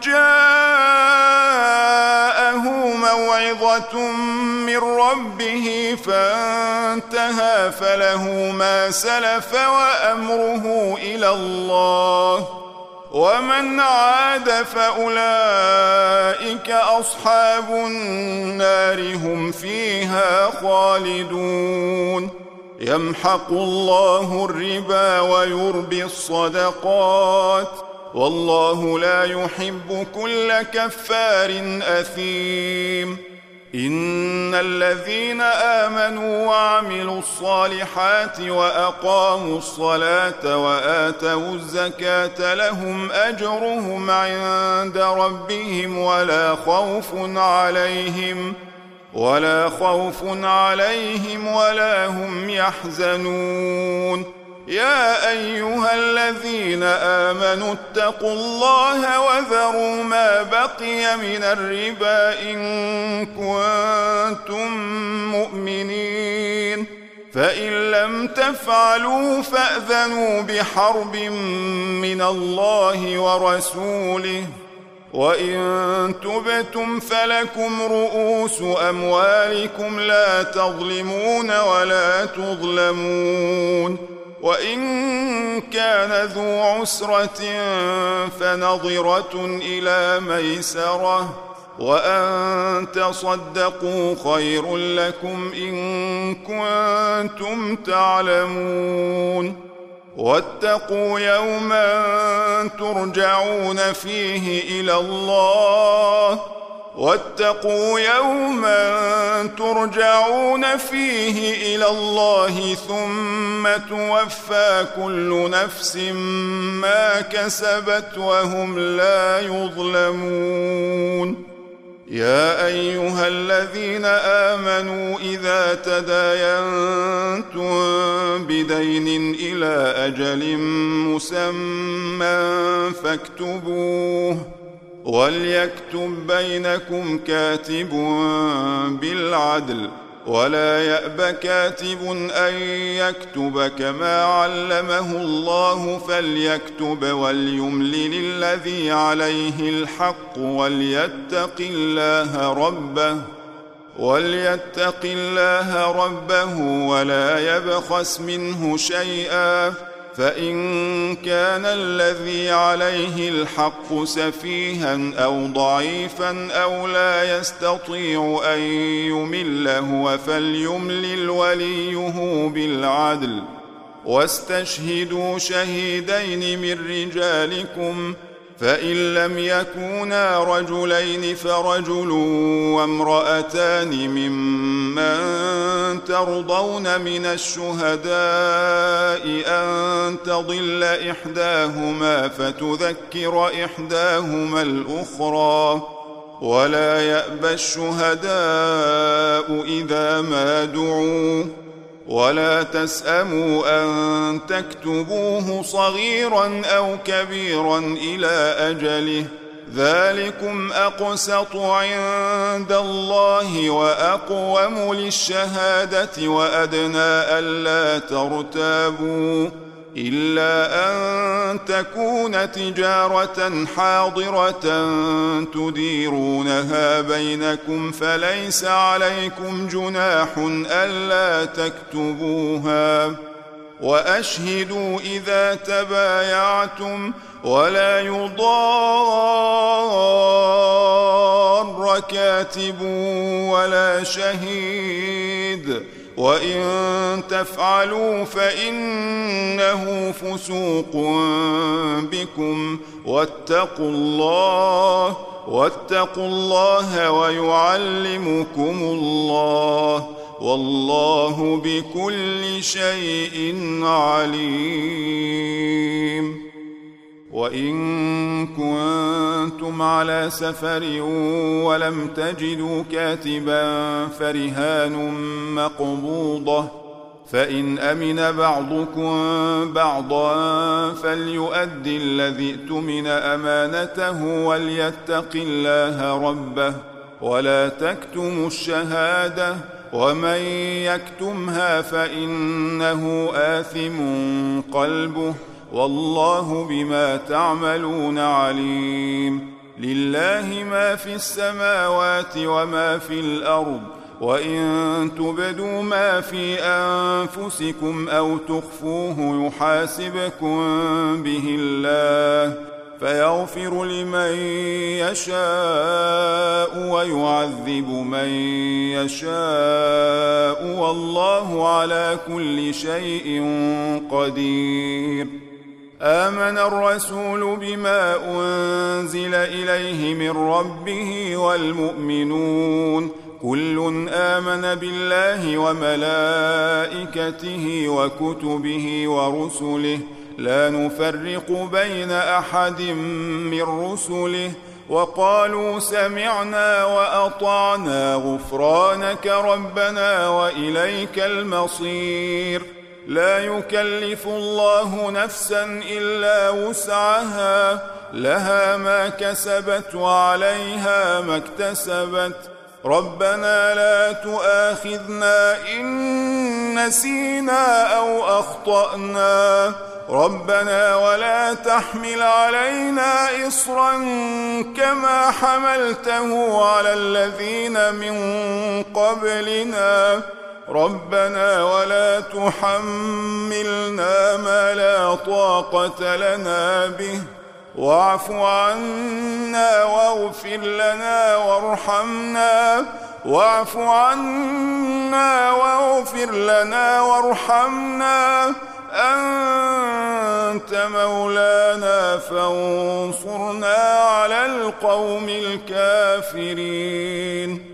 جاءه موعظة من ربه فانتهى فله ما سلف وأمره إلى الله ومن عاد فأولئك أصحاب النار هم فيها خالدون. يمحق الله الربا ويربي الصدقات والله لا يحب كل كفار أثيم. إن الذين آمنوا وعملوا الصالحات وأقاموا الصلاة وآتوا الزكاة لهم أجرهم عند ربهم ولا خوف عليهم ولا هم يحزنون. يا أيها الذين آمنوا اتقوا الله وذروا ما بقي من الربا إن كنتم مؤمنين فإن لم تفعلوا فأذنوا بحرب من الله ورسوله وإن تبتم فلكم رؤوس أموالكم لا تظلمون ولا تظلمون. وإن كان ذو عسرة فنظرة إلى ميسرة وأن تصدقوا خير لكم إن كنتم تعلمون. واتقوا يوما ترجعون فيه إلى الله ثم توفى كل نفس ما كسبت وهم لا يظلمون. يا أيها الذين آمنوا إذا تداينتم بدين إلى أجل مسمى فاكتبوه، وليكتب بينكم كاتب بالعدل، ولا يأب كاتب أن يكتب كما علمه الله فليكتب وليملل الذي عليه الحق وليتق الله ربه ولا يبخس منه شيئا، فإن كان الذي عليه الحق سفيها أو ضعيفا أو لا يستطيع أن يمل هو فليملل وليه بالعدل، واستشهدوا شهيدين من رجالكم، فإن لم يكونا رجلين فرجل وامرأتان ممن ترضون من الشهداء أن تضل إحداهما فتذكر إحداهما الأخرى، ولا يأبى الشهداء إذا ما دعوا، ولا تسأموا أن تكتبوه صغيرا أو كبيرا إلى أجله، ذلكم أقسط عند الله وأقوم للشهادة وأدنى ألا ترتابوا، إلا أن تكون تجارة حاضرة تديرونها بينكم فليس عليكم جناح ألا تكتبوها، وأشهدوا إذا تبايعتم، ولا يضار كاتب ولا شهيد، وإن تفعلوا فإنه فسوق بكم، واتقوا الله ويعلمكم الله، والله بكل شيء عليم. وإن كنتم على سفر ولم تجدوا كاتبا فرهان مقبوضة، فإن أمن بعضكم بعضا فليؤدي الذي اؤتمن أمانته وليتق الله ربه، ولا تكتموا الشهادة، ومن يكتمها فإنه آثم قلبه، والله بما تعملون عليم. لله ما في السماوات وما في الأرض، وإن تبدوا ما في أنفسكم أو تخفوه يحاسبكم به الله، فيغفر لمن يشاء ويعذب من يشاء، والله على كل شيء قدير. آمن الرسول بما أنزل إليه من ربه والمؤمنون كل آمن بالله وملائكته وكتبه ورسله لا نفرق بين أحد من رسله، وقالوا سمعنا وأطعنا غفرانك ربنا وإليك المصير. لا يكلف الله نفسا إلا وسعها، لها ما كسبت وعليها ما اكتسبت. ربنا لا تؤاخذنا إن نسينا أو أخطأنا، ربنا ولا تحمل علينا إصرا كما حملته على الذين من قبلنا، ربنا ولا تحملنا ما لا طاقة لنا به، واعف عنا واغفر لنا وارحمنا، واعف عنا واغفر لنا وارحمنا، أنت مولانا فانصرنا على القوم الكافرين.